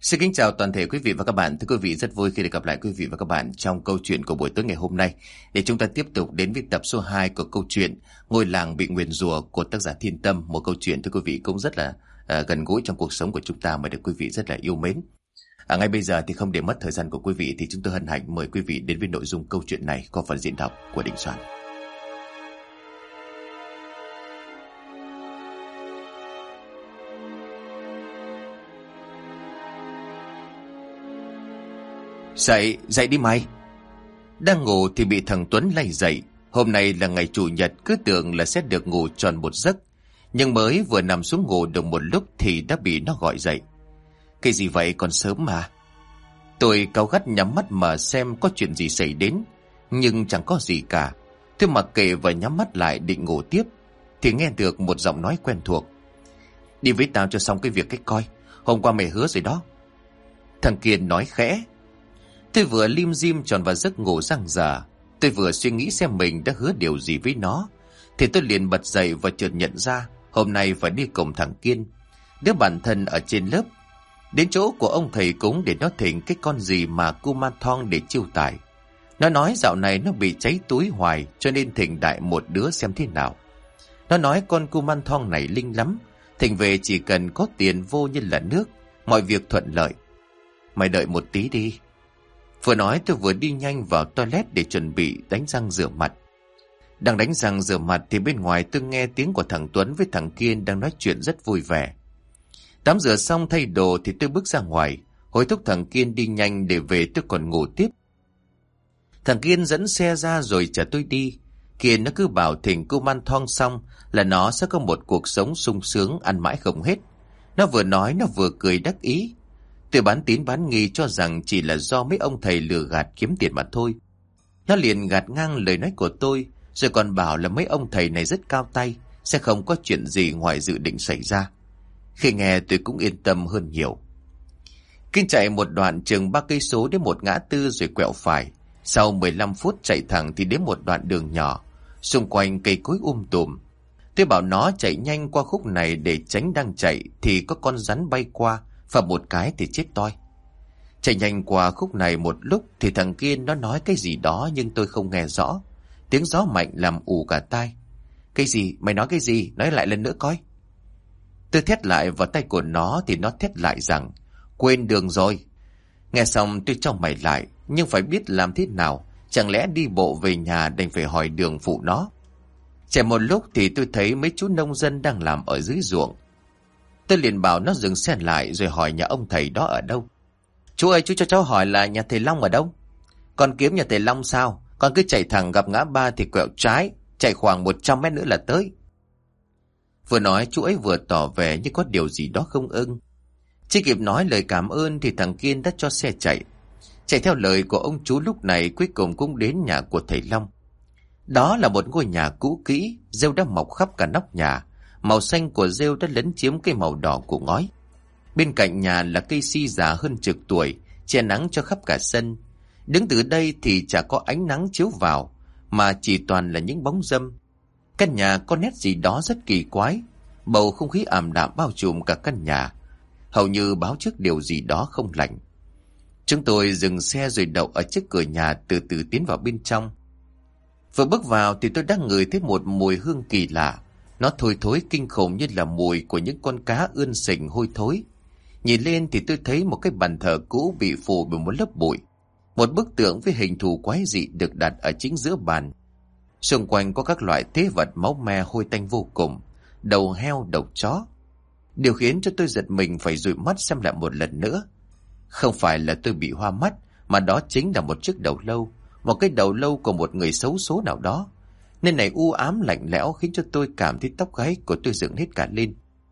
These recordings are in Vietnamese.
Xin kính chào toàn thể quý vị và các bạn. Thưa quý vị, rất vui khi được gặp lại quý vị và các bạn trong câu chuyện của buổi tối ngày hôm nay, để chúng ta tiếp tục đến với tập số 2 của câu chuyện Ngôi làng bị nguyền rủa của tác giả Thiên Tâm. Một câu chuyện thưa quý vị cũng rất là gần gũi trong cuộc sống của chúng ta mà được quý vị rất là yêu mến. Ngay bây giờ thì không để mất thời gian của quý vị thì chúng tôi hân hạnh mời quý vị đến với nội dung câu chuyện này qua phần diễn đọc của Đình Soạn. Dậy đi mày. Đang ngủ thì bị thằng Tuấn lay dậy. Hôm nay là ngày chủ nhật, cứ tưởng là sẽ được ngủ tròn một giấc. Nhưng mới vừa nằm xuống ngủ được một lúc thì đã bị nó gọi dậy. Cái gì vậy, còn sớm mà. Tôi cáu gắt nhắm mắt mà xem có chuyện gì xảy đến, nhưng chẳng có gì cả. Tôi mặc kệ và nhắm mắt lại định ngủ tiếp thì nghe được một giọng nói quen thuộc. Đi với tao cho xong cái việc cách coi, hôm qua mày hứa rồi đó. Thằng Kiên nói khẽ. Tôi vừa lim dim tròn vào giấc ngủ răng rả. Tôi vừa suy nghĩ xem mình đã hứa điều gì với nó, thì tôi liền bật dậy và chợt nhận ra hôm nay phải đi cùng thằng Kiên, đứa bạn thân ở trên lớp, đến chỗ của ông thầy cúng để nó thỉnh cái con gì mà Kumanthong để chiêu tài. Nó nói dạo này nó bị cháy túi hoài, cho nên thỉnh đại một đứa xem thế nào. Nó nói con Kumanthong này linh lắm, thỉnh về chỉ cần có tiền vô như là nước, mọi việc thuận lợi. Mày đợi một tí đi. Vừa nói tôi vừa đi nhanh vào toilet để chuẩn bị đánh răng rửa mặt. Đang đánh răng rửa mặt thì bên ngoài tôi nghe tiếng của thằng Tuấn với thằng Kiên đang nói chuyện rất vui vẻ. Tắm rửa xong thay đồ thì tôi bước ra ngoài, hối thúc thằng Kiên đi nhanh để về tôi còn ngủ tiếp. Thằng Kiên dẫn xe ra rồi chở tôi đi. Kiên nó cứ bảo thỉnh Kumanthong xong là nó sẽ có một cuộc sống sung sướng ăn mãi không hết. Nó vừa nói nó vừa cười đắc ý. Tôi bán tín bán nghi cho rằng chỉ là do mấy ông thầy lừa gạt kiếm tiền mà thôi. Nó liền gạt ngang lời nói của tôi, rồi còn bảo là mấy ông thầy này rất cao tay, sẽ không có chuyện gì ngoài dự định xảy ra. Khi nghe tôi cũng yên tâm hơn nhiều. Kiên chạy một đoạn chừng 3 cây số đến một ngã tư rồi quẹo phải. Sau 15 phút chạy thẳng thì đến một đoạn đường nhỏ, xung quanh cây cối tùm. Tôi bảo nó chạy nhanh qua khúc này để tránh đang chạy thì có con rắn bay qua, và một cái thì chết toi. Chạy nhanh qua khúc này một lúc thì thằng Kiên nó nói cái gì đó nhưng tôi không nghe rõ. Tiếng gió mạnh làm ù cả tai. Cái gì? Mày nói cái gì? Nói lại lần nữa coi. Tôi thét lại vào tay của nó thì nó thét lại rằng quên đường rồi. Nghe xong tôi cho mày lại, nhưng phải biết làm thế nào. Chẳng lẽ đi bộ về nhà đành phải hỏi đường phụ nó. Chạy một lúc thì tôi thấy mấy chú nông dân đang làm ở dưới ruộng. Tôi liền bảo nó dừng xe lại rồi hỏi nhà ông thầy đó ở đâu. Chú ơi, chú cho cháu hỏi là nhà thầy Long ở đâu? Con kiếm nhà thầy Long sao? Con cứ chạy thẳng gặp ngã ba thì quẹo trái, chạy khoảng 100 mét nữa là tới. Vừa nói chú ấy vừa tỏ vẻ như có điều gì đó không ưng. Chưa kịp nói lời cảm ơn thì thằng Kiên đã cho xe chạy. Chạy theo lời của ông chú lúc này cuối cùng cũng đến nhà của thầy Long. Đó là một ngôi nhà cũ kỹ, rêu đã mọc khắp cả nóc nhà. Màu xanh của rêu đã lấn chiếm cái màu đỏ của ngói. Bên cạnh nhà là cây si già hơn chục tuổi, che nắng cho khắp cả sân. Đứng từ đây thì chả có ánh nắng chiếu vào, mà chỉ toàn là những bóng râm. Căn nhà có nét gì đó rất kỳ quái. Bầu không khí ảm đạm bao trùm cả căn nhà, hầu như báo trước điều gì đó không lành. Chúng tôi dừng xe rồi đậu ở trước cửa nhà, từ từ tiến vào bên trong. Vừa bước vào thì tôi đã ngửi thấy một mùi hương kỳ lạ. Nó thối thối kinh khủng như là mùi của những con cá ươn sình hôi thối. Nhìn lên thì tôi thấy một cái bàn thờ cũ bị phủ bởi một lớp bụi. Một bức tượng với hình thù quái dị được đặt ở chính giữa bàn. Xung quanh có các loại tế vật máu me hôi tanh vô cùng, đầu heo, đầu chó. Điều khiến cho tôi giật mình phải dụi mắt xem lại một lần nữa. Không phải là tôi bị hoa mắt, mà đó chính là một chiếc đầu lâu. Một cái đầu lâu của một người xấu số nào đó. Nơi này u ám lạnh lẽo khiến cho tôi cảm thấy tóc gáy của tôi dựng hết cả lên.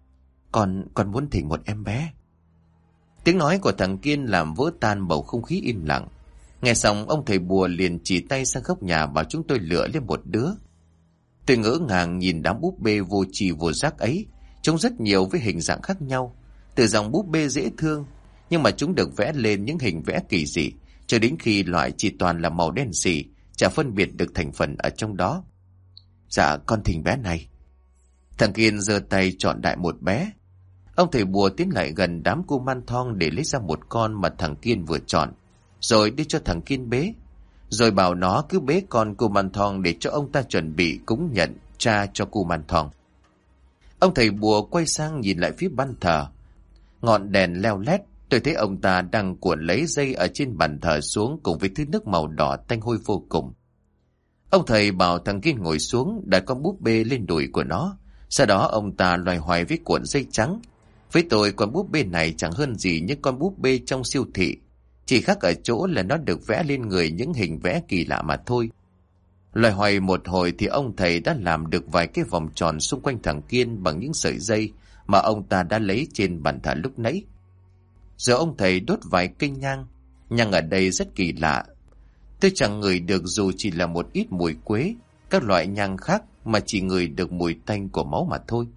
Con muốn thỉnh một em bé. Tiếng nói của thằng Kiên làm vỡ tan bầu không khí im lặng. Nghe xong ông thầy bùa liền chỉ tay sang góc nhà bảo chúng tôi lựa lên một đứa. Tôi ngỡ ngàng nhìn đám búp bê vô tri vô giác ấy. Trông rất nhiều với hình dạng khác nhau. Từ dòng búp bê dễ thương, nhưng mà chúng được vẽ lên những hình vẽ kỳ dị, cho đến khi loại chỉ toàn là màu đen xì, chả phân biệt được thành phần ở trong đó. Dạ con thỉnh bé này. Thằng Kiên giơ tay chọn đại một bé. Ông thầy bùa tiến lại gần đám cu man thong để lấy ra một con mà thằng Kiên vừa chọn, rồi đưa cho thằng Kiên bế, rồi bảo nó cứ bế con cu man thong để cho ông ta chuẩn bị cúng nhận cha cho cu man thong. Ông thầy bùa quay sang nhìn lại phía ban thờ. Ngọn đèn leo lét, tôi thấy ông ta đang cuộn lấy dây ở trên bàn thờ xuống cùng với thứ nước màu đỏ tanh hôi vô cùng. Ông thầy bảo thằng Kiên ngồi xuống, đặt con búp bê lên đùi của nó. Sau đó ông ta loài hoài với cuộn dây trắng. Với tôi, con búp bê này chẳng hơn gì những con búp bê trong siêu thị, chỉ khác ở chỗ là nó được vẽ lên người những hình vẽ kỳ lạ mà thôi. Loài hoài một hồi thì ông thầy đã làm được vài cái vòng tròn xung quanh thằng Kiên bằng những sợi dây mà ông ta đã lấy trên bàn thờ lúc nãy. Giờ ông thầy đốt vài cây nhang. Nhang ở đây rất kỳ lạ. Tôi chẳng ngửi được dù chỉ là một ít mùi quế, các loại nhang khác, mà chỉ ngửi được mùi tanh của máu mà thôi.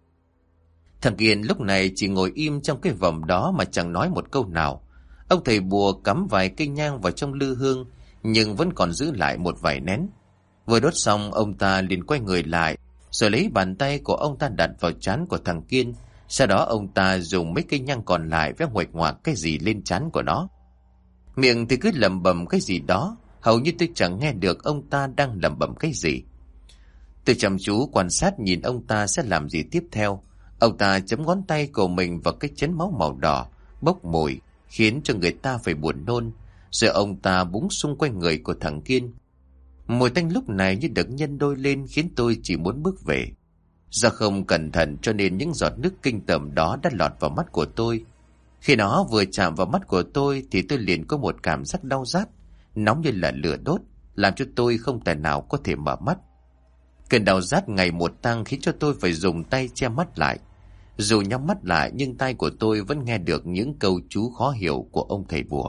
Thằng Kiên lúc này chỉ ngồi im trong cái vòng đó mà chẳng nói một câu nào. Ông thầy bùa cắm vài cây nhang vào trong lư hương, nhưng vẫn còn giữ lại một vài nén. Vừa đốt xong, ông ta liền quay người lại, rồi lấy bàn tay của ông ta đặt vào trán của thằng Kiên. Sau đó ông ta dùng mấy cây nhang còn lại vẽ nguệch ngoạc cái gì lên trán của nó. Miệng thì cứ lẩm bẩm cái gì đó, hầu như tôi chẳng nghe được ông ta đang lẩm bẩm cái gì. Tôi chăm chú quan sát nhìn ông ta sẽ làm gì tiếp theo. Ông ta chấm ngón tay của mình vào cái chén máu màu đỏ, bốc mùi, khiến cho người ta phải buồn nôn. Rồi ông ta búng xung quanh người của thằng Kiên. Mùi tanh lúc này như được nhân đôi lên khiến tôi chỉ muốn bước về. Do không cẩn thận cho nên những giọt nước kinh tởm đó đã lọt vào mắt của tôi. Khi nó vừa chạm vào mắt của tôi thì tôi liền có một cảm giác đau rát, nóng như là lửa đốt, làm cho tôi không tài nào có thể mở mắt. Cơn đau rát ngày một tăng khiến cho tôi phải dùng tay che mắt lại. Dù nhắm mắt lại nhưng tai của tôi vẫn nghe được những câu chú khó hiểu của ông thầy bùa.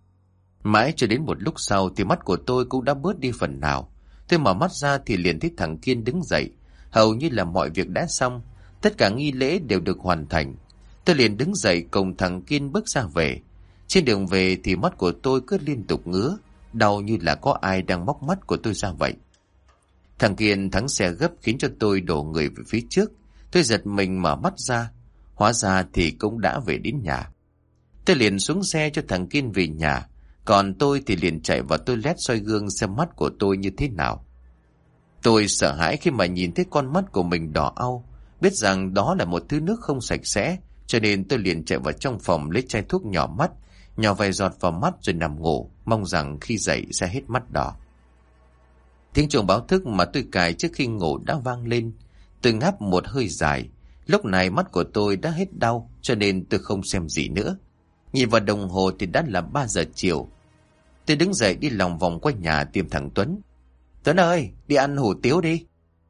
Mãi cho đến một lúc sau thì mắt của tôi cũng đã bớt đi phần nào. Tôi mở mắt ra thì liền thấy thằng Kiên đứng dậy. Hầu như là mọi việc đã xong, tất cả nghi lễ đều được hoàn thành. Tôi liền đứng dậy cùng thằng Kiên bước ra về. Trên đường về thì mắt của tôi cứ liên tục ngứa, đau như là có ai đang móc mắt của tôi ra vậy. Thằng Kiên thắng xe gấp khiến cho tôi đổ người về phía trước. Tôi giật mình mở mắt ra, hóa ra thì cũng đã về đến nhà. Tôi liền xuống xe cho thằng Kiên về nhà, còn tôi thì liền chạy vào toilet soi gương xem mắt của tôi như thế nào. Tôi sợ hãi khi mà nhìn thấy con mắt của mình đỏ au, biết rằng đó là một thứ nước không sạch sẽ, cho nên tôi liền chạy vào trong phòng lấy chai thuốc nhỏ mắt, nhỏ vài giọt vào mắt rồi nằm ngủ, mong rằng khi dậy sẽ hết mắt đỏ. Tiếng chuông báo thức mà tôi cài trước khi ngủ đã vang lên. Tôi ngáp một hơi dài. Lúc này mắt của tôi đã hết đau, cho nên tôi không xem gì nữa. Nhìn vào đồng hồ thì đã là 3 giờ chiều. Tôi đứng dậy đi lòng vòng quanh nhà tìm thằng Tuấn. Tuấn ơi, đi ăn hủ tiếu đi.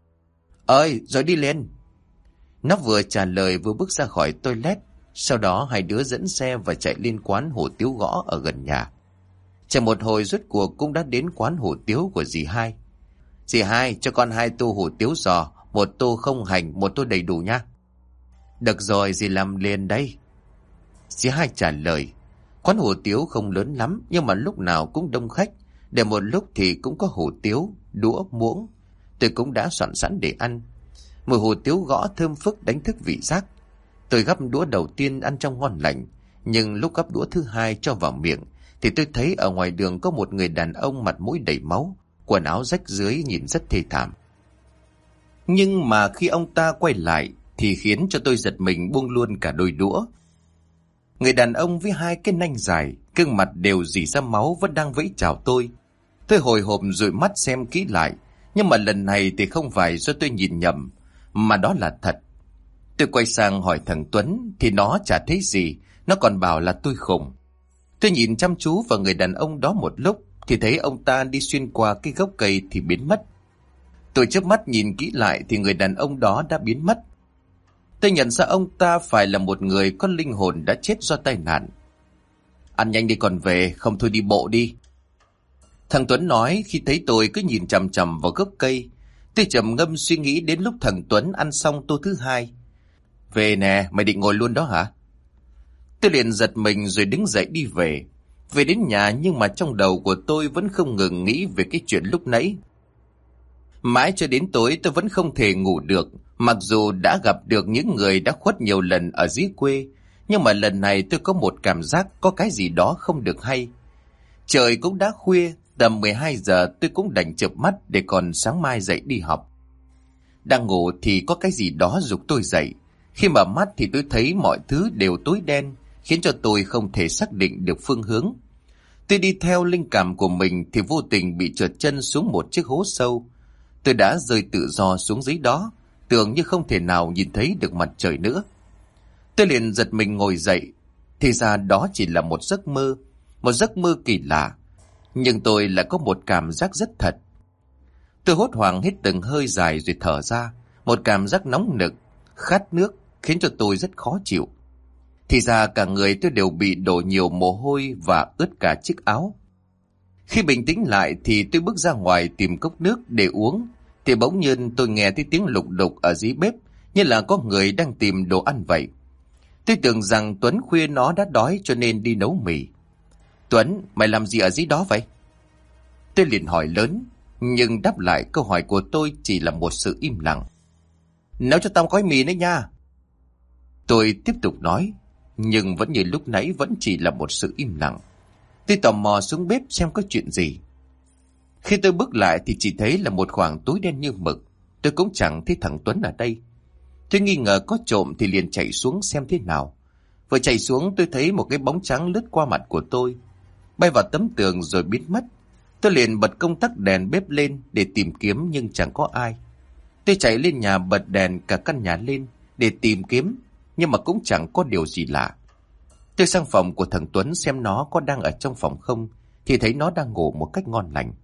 Ơi, rồi đi lên. Nó vừa trả lời vừa bước ra khỏi toilet. Sau đó hai đứa dẫn xe và chạy lên quán hủ tiếu gõ ở gần nhà. Chạy một hồi rốt cuộc cũng đã đến quán hủ tiếu của dì Hai. Dì Hai, cho con 2 tô hủ tiếu giò, 1 tô không hành, 1 tô đầy đủ nha. Được rồi, dì làm liền đây. Dì Hai trả lời. Quán hủ tiếu không lớn lắm, nhưng mà lúc nào cũng đông khách. Để một lúc thì cũng có hủ tiếu, đũa, muỗng. Tôi cũng đã soạn sẵn để ăn. Mùi hủ tiếu gõ thơm phức đánh thức vị giác. Tôi gắp đũa đầu tiên ăn trong ngon lành, nhưng lúc gắp đũa thứ hai cho vào miệng thì tôi thấy ở ngoài đường có một người đàn ông mặt mũi đầy máu, quần áo rách rưới nhìn rất thê thảm. Nhưng mà khi ông ta quay lại thì khiến cho tôi giật mình buông luôn cả đôi đũa. Người đàn ông với 2 cái nanh dài, gương mặt đều rỉ ra máu vẫn đang vẫy chào tôi. Tôi hồi hộp dụi mắt xem kỹ lại, nhưng mà lần này thì không phải do tôi nhìn nhầm, mà đó là thật. Tôi quay sang hỏi thằng Tuấn thì nó chả thấy gì, nó còn bảo là tôi khùng. Tôi nhìn chăm chú vào người đàn ông đó một lúc thì thấy ông ta đi xuyên qua cái gốc cây thì biến mất. Tôi chớp mắt nhìn kỹ lại thì người đàn ông đó đã biến mất. Tôi nhận ra ông ta phải là một người có linh hồn đã chết do tai nạn. Ăn nhanh đi còn về, không thôi đi bộ đi. Thằng Tuấn nói khi thấy tôi cứ nhìn chằm chằm vào gốc cây. Tôi trầm ngâm suy nghĩ đến lúc thằng Tuấn ăn xong tô thứ 2. Về nè, mày định ngồi luôn đó hả? Tôi liền giật mình rồi đứng dậy đi về. Về đến nhà nhưng mà trong đầu của tôi vẫn không ngừng nghĩ về cái chuyện lúc nãy. Mãi cho đến tối tôi vẫn không thể ngủ được, Mặc dù đã gặp được những người đã khuất nhiều lần ở dưới quê, nhưng mà lần này tôi có một cảm giác có cái gì đó không được hay. Trời cũng đã khuya, tầm 12 giờ tôi cũng đành chợp mắt để còn sáng mai dậy đi học. Đang ngủ thì có cái gì đó giục tôi dậy. Khi mở mắt thì tôi thấy mọi thứ đều tối đen, khiến cho tôi không thể xác định được phương hướng. Tôi đi theo linh cảm của mình thì vô tình bị trượt chân xuống một chiếc hố sâu. Tôi đã rơi tự do xuống dưới đó, tưởng như không thể nào nhìn thấy được mặt trời nữa. Tôi liền giật mình ngồi dậy, thì ra đó chỉ là một giấc mơ kỳ lạ. Nhưng tôi lại có một cảm giác rất thật. Tôi hốt hoảng hít từng hơi dài rồi thở ra, một cảm giác nóng nực, khát nước khiến cho tôi rất khó chịu. Thì ra cả người tôi đều bị đổ nhiều mồ hôi và ướt cả chiếc áo. Khi bình tĩnh lại thì tôi bước ra ngoài tìm cốc nước để uống, thì bỗng nhiên tôi nghe thấy tiếng lục đục ở dưới bếp, như là có người đang tìm đồ ăn vậy. Tôi tưởng rằng Tuấn khuya nó đã đói cho nên đi nấu mì. Tuấn, mày làm gì ở dưới đó vậy? Tôi liền hỏi lớn, nhưng đáp lại câu hỏi của tôi chỉ là một sự im lặng. Nấu cho tao gói mì đấy nha. Tôi tiếp tục nói, nhưng vẫn như lúc nãy vẫn chỉ là một sự im lặng. Tôi tò mò xuống bếp xem có chuyện gì. Khi tôi bước lại thì chỉ thấy là một khoảng tối đen như mực. Tôi cũng chẳng thấy thằng Tuấn ở đây. Tôi nghi ngờ có trộm thì liền chạy xuống xem thế nào. Vừa chạy xuống tôi thấy một cái bóng trắng lướt qua mặt của tôi, bay vào tấm tường rồi biến mất. Tôi liền bật công tắc đèn bếp lên để tìm kiếm nhưng chẳng có ai. Tôi chạy lên nhà bật đèn cả căn nhà lên để tìm kiếm, nhưng mà cũng chẳng có điều gì lạ. Tôi sang phòng của thằng Tuấn xem nó có đang ở trong phòng không, thì thấy nó đang ngủ một cách ngon lành.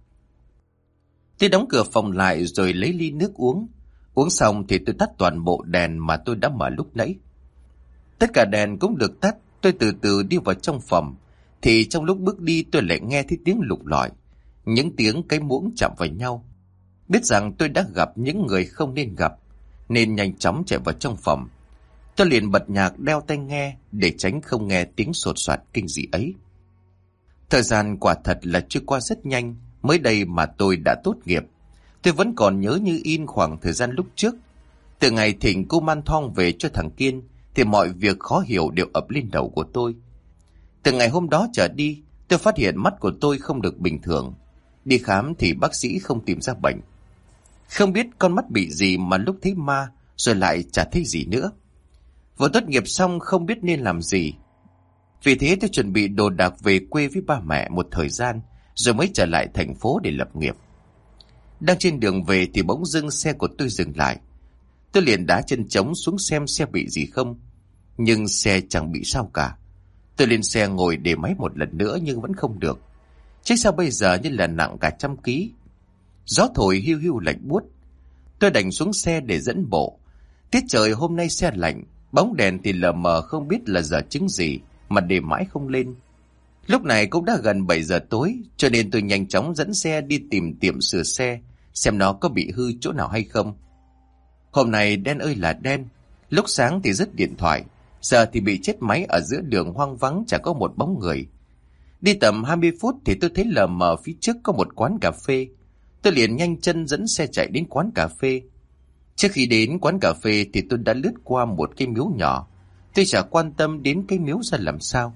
Tôi đóng cửa phòng lại rồi lấy ly nước uống. Uống xong thì tôi tắt toàn bộ đèn mà tôi đã mở lúc nãy. Tất cả đèn cũng được tắt. Tôi từ từ đi vào trong phòng, thì trong lúc bước đi tôi lại nghe thấy tiếng lục lọi, những tiếng cái muỗng chạm vào nhau. Biết rằng tôi đã gặp những người không nên gặp, nên nhanh chóng chạy vào trong phòng. Tôi liền bật nhạc đeo tai nghe để tránh không nghe tiếng sột soạt kinh dị ấy. Thời gian quả thật là trôi qua rất nhanh. Mới đây mà tôi đã tốt nghiệp. Tôi vẫn còn nhớ như in khoảng thời gian lúc trước. Từ ngày thỉnh cô Man Thong về cho thằng Kiên thì mọi việc khó hiểu đều ập lên đầu của tôi. Từ ngày hôm đó trở đi, tôi phát hiện mắt của tôi không được bình thường. Đi khám thì bác sĩ không tìm ra bệnh. Không biết con mắt bị gì mà lúc thấy ma rồi lại chả thấy gì nữa. Vừa tốt nghiệp xong không biết nên làm gì. Vì thế tôi chuẩn bị đồ đạc về quê với ba mẹ một thời gian, rồi mới trở lại thành phố để lập nghiệp. Đang trên đường về thì bỗng dưng xe của tôi dừng lại. Tôi liền đá chân trống xuống xem xe bị gì không. Nhưng xe chẳng bị sao cả. Tôi lên xe ngồi để máy một lần nữa nhưng vẫn không được. Chiếc xe bây giờ như là nặng cả 100 ký. Gió thổi hiu hiu lạnh buốt. Tôi đành xuống xe để dẫn bộ. Tiết trời hôm nay xe lạnh, bóng đèn thì lờ mờ không biết là giờ chứng gì mà để mãi không lên. Lúc này cũng đã gần 7 giờ tối, cho nên tôi nhanh chóng dẫn xe đi tìm tiệm sửa xe, xem nó có bị hư chỗ nào hay không. Hôm nay đen ơi là đen, lúc sáng thì dứt điện thoại, giờ thì bị chết máy ở giữa đường hoang vắng chẳng có một bóng người. Đi tầm 20 phút thì tôi thấy lờ mờ phía trước có một quán cà phê. Tôi liền nhanh chân dẫn xe chạy đến quán cà phê. Trước khi đến quán cà phê thì tôi đã lướt qua một cái miếu nhỏ. Tôi chả quan tâm đến cái miếu ra làm sao.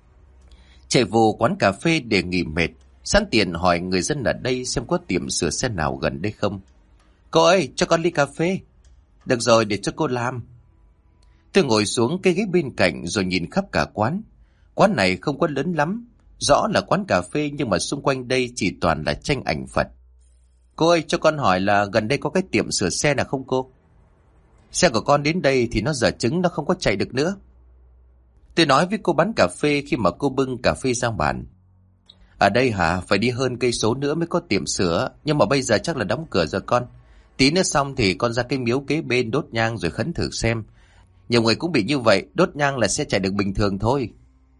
Chạy vô quán cà phê để nghỉ mệt, sẵn tiện hỏi người dân ở đây xem có tiệm sửa xe nào gần đây không. Cô ơi, cho con ly cà phê. Được rồi, để cho cô làm. Tôi ngồi xuống cái ghế bên cạnh rồi nhìn khắp cả quán. Quán này không có lớn lắm, rõ là quán cà phê nhưng mà xung quanh đây chỉ toàn là tranh ảnh Phật. Cô ơi, cho con hỏi là gần đây có cái tiệm sửa xe nào không cô? Xe của con đến đây thì nó dở chứng, nó không có chạy được nữa. Tôi nói với cô bán cà phê khi mà cô bưng cà phê sang bàn. Ở đây hả? Phải đi hơn cây số nữa mới có tiệm sửa, nhưng mà bây giờ chắc là đóng cửa rồi con. Tí nữa xong thì con ra cái miếu kế bên đốt nhang rồi khấn thử xem. Nhiều người cũng bị như vậy, đốt nhang là sẽ chạy được bình thường thôi.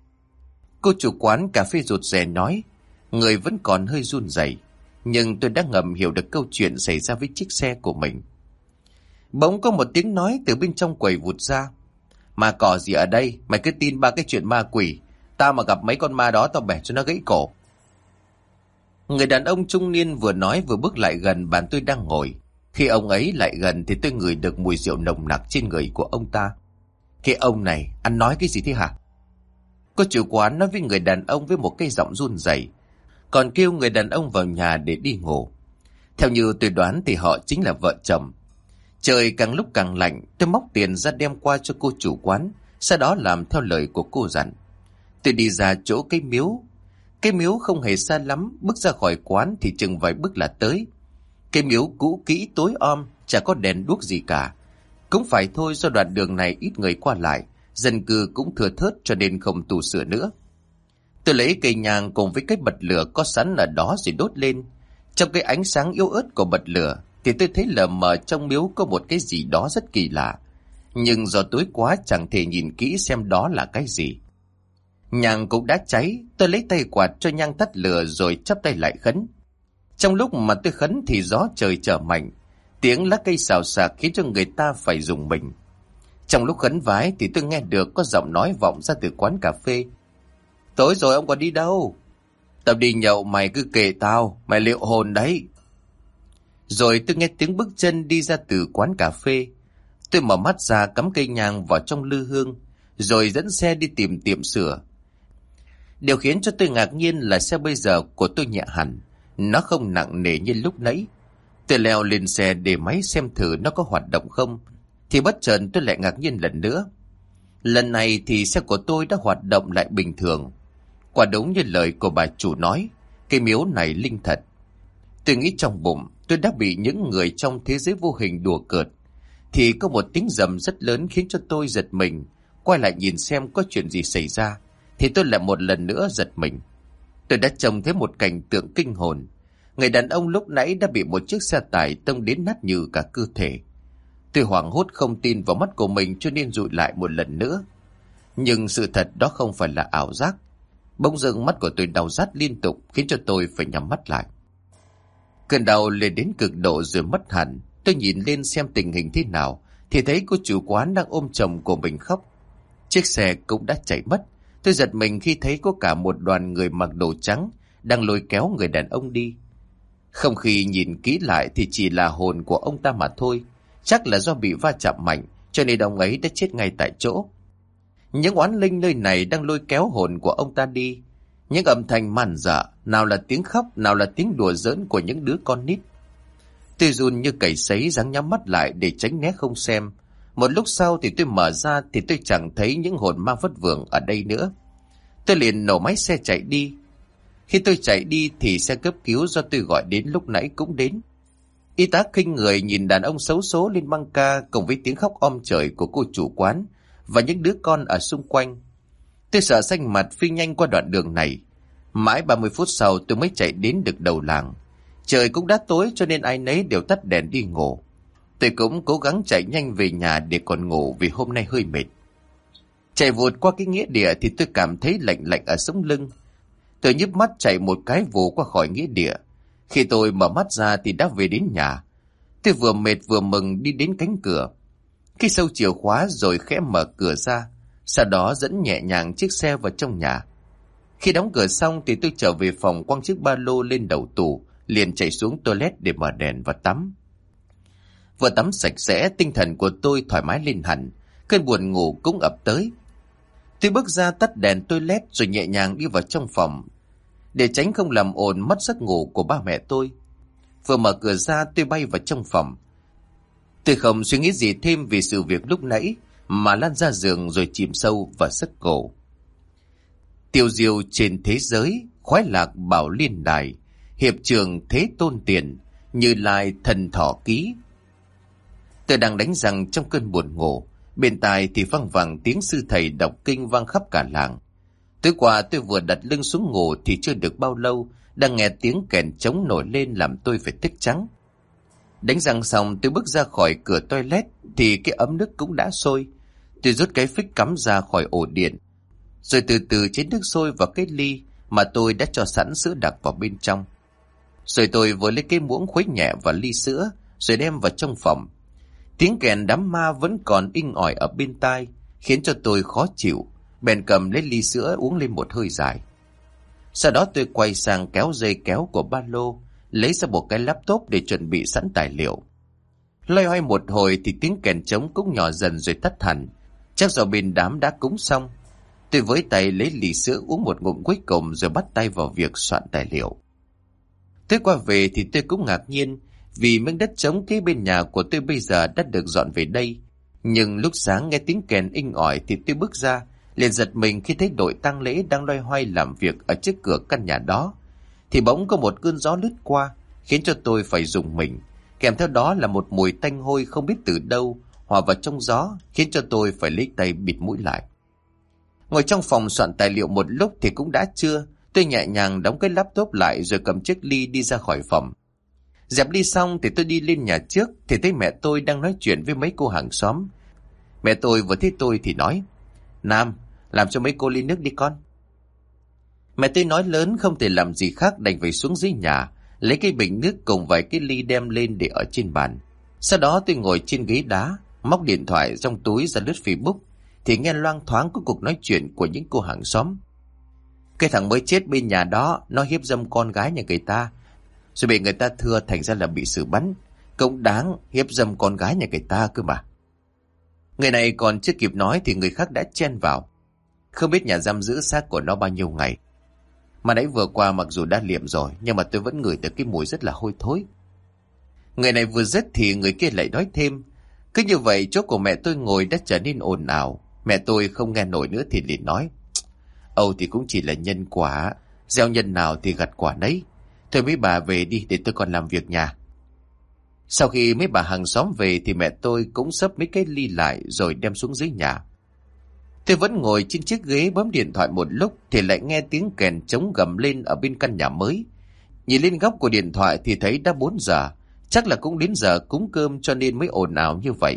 Cô chủ quán cà phê rụt rè nói, người vẫn còn hơi run rẩy, nhưng tôi đã ngầm hiểu được câu chuyện xảy ra với chiếc xe của mình. Bỗng có một tiếng nói từ bên trong quầy vụt ra. Ma cỏ gì ở đây, mày cứ tin ba cái chuyện ma quỷ. Tao mà gặp mấy con ma đó tao bẻ cho nó gãy cổ. Người đàn ông trung niên vừa nói vừa bước lại gần bàn tôi đang ngồi. Khi ông ấy lại gần thì tôi ngửi được mùi rượu nồng nặc trên người của ông ta. Cái ông này, anh nói cái gì thế hả? Cô chủ quán nói với người đàn ông với một cái giọng run rẩy, còn kêu người đàn ông vào nhà để đi ngủ. Theo như tôi đoán thì họ chính là vợ chồng. Trời càng lúc càng lạnh, tôi móc tiền ra đem qua cho cô chủ quán, sau đó làm theo lời của cô dặn. Tôi đi ra chỗ cái miếu. Cái miếu không hề xa lắm, bước ra khỏi quán thì chừng vài bước là tới. Cái miếu cũ kỹ tối om, chả có đèn đuốc gì cả. Cũng phải thôi, do đoạn đường này ít người qua lại, dân cư cũng thưa thớt cho nên không tu sửa nữa. Tôi lấy cây nhang cùng với cái bật lửa có sẵn ở đó rồi đốt lên. Trong cái ánh sáng yếu ớt của bật lửa thì tôi thấy lờ mờ trong miếu có một cái gì đó rất kỳ lạ. Nhưng do tối quá chẳng thể nhìn kỹ xem đó là cái gì. Nhang cũng đã cháy, tôi lấy tay quạt cho nhang tắt lửa rồi chắp tay lại khấn. Trong lúc mà tôi khấn thì gió trời trở mạnh, tiếng lá cây xào xạc khiến cho người ta phải rùng mình. Trong lúc khấn vái thì tôi nghe được có giọng nói vọng ra từ quán cà phê. Tối rồi ông còn đi đâu? Tao đi nhậu, mày cứ kể tao, mày liệu hồn đấy. Rồi tôi nghe tiếng bước chân đi ra từ quán cà phê. Tôi mở mắt ra cắm cây nhang vào trong lư hương, rồi dẫn xe đi tìm tiệm sửa. Điều khiến cho tôi ngạc nhiên là xe bây giờ của tôi nhẹ hẳn, nó không nặng nề như lúc nãy. Tôi leo lên xe để máy xem thử nó có hoạt động không, thì bất chợt tôi lại ngạc nhiên lần nữa. Lần này thì xe của tôi đã hoạt động lại bình thường. Quả đúng như lời của bà chủ nói, cái miếu này linh thật. Tôi nghĩ trong bụng tôi đã bị những người trong thế giới vô hình đùa cợt. Thì có một tiếng rầm rất lớn khiến cho tôi giật mình. Quay lại nhìn xem có chuyện gì xảy ra, thì tôi lại một lần nữa giật mình. Tôi đã trông thấy một cảnh tượng kinh hồn. Người đàn ông lúc nãy đã bị một chiếc xe tải tông đến nát nhừ cả cơ thể. Tôi hoảng hốt không tin vào mắt của mình cho nên dụi lại một lần nữa. Nhưng sự thật đó không phải là ảo giác. Bỗng dưng mắt của tôi đau rát liên tục khiến cho tôi phải nhắm mắt lại. Cơn đau lên đến cực độ rồi mất hẳn. Tôi nhìn lên xem tình hình thế nào thì thấy cô chủ quán đang ôm chồng của mình khóc. Chiếc xe cũng đã chạy mất. Tôi giật mình khi thấy có cả một đoàn người mặc đồ trắng đang lôi kéo người đàn ông đi. Không, khi nhìn kỹ lại thì chỉ là hồn của ông ta mà thôi. Chắc là do bị va chạm mạnh cho nên ông ấy đã chết ngay tại chỗ. Những oán linh nơi này đang lôi kéo hồn của ông ta đi. Những âm thanh man dợ, nào là tiếng khóc, nào là tiếng đùa giỡn của những đứa con nít. Tôi run như cầy sấy, ráng nhắm mắt lại để tránh né không xem. Một lúc sau thì tôi mở ra thì tôi chẳng thấy những hồn ma vất vưởng ở đây nữa. Tôi liền nổ máy xe chạy đi. Khi tôi chạy đi thì xe cấp cứu do tôi gọi đến lúc nãy cũng đến. Y tá khinh người nhìn đàn ông xấu số lên băng ca cùng với tiếng khóc om trời của cô chủ quán và những đứa con ở xung quanh. Tôi sợ xanh mặt phi nhanh qua đoạn đường này. Mãi 30 phút sau tôi mới chạy đến được đầu làng. Trời cũng đã tối cho nên ai nấy đều tắt đèn đi ngủ. Tôi cũng cố gắng chạy nhanh về nhà để còn ngủ vì hôm nay hơi mệt. Chạy vụt qua cái nghĩa địa thì tôi cảm thấy lạnh lạnh ở sống lưng. Tôi nhíp mắt chạy một cái vù qua khỏi nghĩa địa. Khi tôi mở mắt ra thì đã về đến nhà. Tôi vừa mệt vừa mừng đi đến cánh cửa. Khi sâu chìa khóa rồi khẽ mở cửa ra, sau đó dẫn nhẹ nhàng chiếc xe vào trong nhà. Khi đóng cửa xong thì tôi trở về phòng quăng chiếc ba lô lên đầu tủ, liền chạy xuống toilet để mở đèn và tắm. Vừa tắm sạch sẽ, tinh thần của tôi thoải mái lên hẳn, cơn buồn ngủ cũng ập tới. Tôi bước ra tắt đèn toilet rồi nhẹ nhàng đi vào trong phòng, để tránh không làm ồn mất giấc ngủ của ba mẹ tôi. Vừa mở cửa ra tôi bay vào trong phòng. Tôi không suy nghĩ gì thêm vì sự việc lúc nãy mà lăn ra giường rồi chìm sâu vào giấc ngủ. Tiêu diêu trên thế giới, khoái lạc bảo liên đài, hiệp trường thế tôn tiền, Như Lai thần thọ ký. Tôi đang đánh răng trong cơn buồn ngủ, bên tai thì văng vẳng tiếng sư thầy đọc kinh vang khắp cả làng. Tối qua tôi vừa đặt lưng xuống ngủ thì chưa được bao lâu, đang nghe tiếng kèn trống nổi lên làm tôi phải thức trắng. Đánh răng xong tôi bước ra khỏi cửa toilet thì cái ấm nước cũng đã sôi. Tôi rút cái phích cắm ra khỏi ổ điện, rồi từ từ chế nước sôi vào cái ly mà tôi đã cho sẵn sữa đặc vào bên trong. Rồi tôi vừa lấy cái muỗng khuấy nhẹ vào ly sữa rồi đem vào trong phòng. Tiếng kèn đám ma vẫn còn inh ỏi ở bên tai, khiến cho tôi khó chịu, bèn cầm lấy ly sữa uống lên một hơi dài. Sau đó tôi quay sang kéo dây kéo của ba lô, lấy ra một cái laptop để chuẩn bị sẵn tài liệu. Loay hoay một hồi thì tiếng kèn trống cũng nhỏ dần rồi tắt hẳn. Chắc do bên đám đã cúng xong. Tôi với tay lấy lì sữa uống một ngụm cuối cùng rồi bắt tay vào việc soạn tài liệu. Tôi qua về thì tôi cũng ngạc nhiên vì miếng đất trống kế bên nhà của tôi bây giờ đã được dọn về đây. Nhưng lúc sáng nghe tiếng kèn inh ỏi thì tôi bước ra, liền giật mình khi thấy đội tang lễ đang loay hoay làm việc ở trước cửa căn nhà đó. Thì bỗng có một cơn gió lướt qua, khiến cho tôi phải rùng mình. Kèm theo đó là một mùi tanh hôi không biết từ đâu hòa vào trong gió, khiến cho tôi phải lấy tay bịt mũi lại. Ngồi trong phòng soạn tài liệu một lúc thì cũng đã trưa. Tôi nhẹ nhàng đóng cái laptop lại rồi cầm chiếc ly đi ra khỏi phòng. Dẹp ly xong thì tôi đi lên nhà trước thì thấy mẹ tôi đang nói chuyện với mấy cô hàng xóm. Mẹ tôi vừa thấy tôi thì nói: Nam, làm cho mấy cô ly nước đi con. Mẹ tôi nói lớn không thể làm gì khác đành phải xuống dưới nhà, lấy cái bình nước cùng vài cái ly đem lên để ở trên bàn. Sau đó tôi ngồi trên ghế đá, móc điện thoại trong túi ra lướt Facebook, thì nghe loang thoáng có cuộc nói chuyện của những cô hàng xóm. Cái thằng mới chết bên nhà đó, nó hiếp dâm con gái nhà người ta, rồi bị người ta thưa thành ra là bị xử bắn. Cũng đáng hiếp dâm con gái nhà người ta cơ mà. Người này còn chưa kịp nói thì người khác đã chen vào: Không biết nhà giam giữ xác của nó bao nhiêu ngày. Mà nãy vừa qua mặc dù đã liệm rồi, nhưng mà tôi vẫn ngửi được cái mùi rất là hôi thối. Người này vừa dứt thì người kia lại nói thêm. Cứ như vậy chỗ của mẹ tôi ngồi đã trở nên ồn ào. Mẹ tôi không nghe nổi nữa thì liền nói: Âu thì cũng chỉ là nhân quả, gieo nhân nào thì gặt quả nấy. Thôi mấy bà về đi để tôi còn làm việc nhà. Sau khi mấy bà hàng xóm về thì mẹ tôi cũng xấp mấy cái ly lại rồi đem xuống dưới nhà. Tôi vẫn ngồi trên chiếc ghế bấm điện thoại một lúc thì lại nghe tiếng kèn trống gầm lên ở bên căn nhà mới. Nhìn lên góc của điện thoại thì thấy đã 4 giờ, chắc là cũng đến giờ cúng cơm cho nên mới ồn ào như vậy.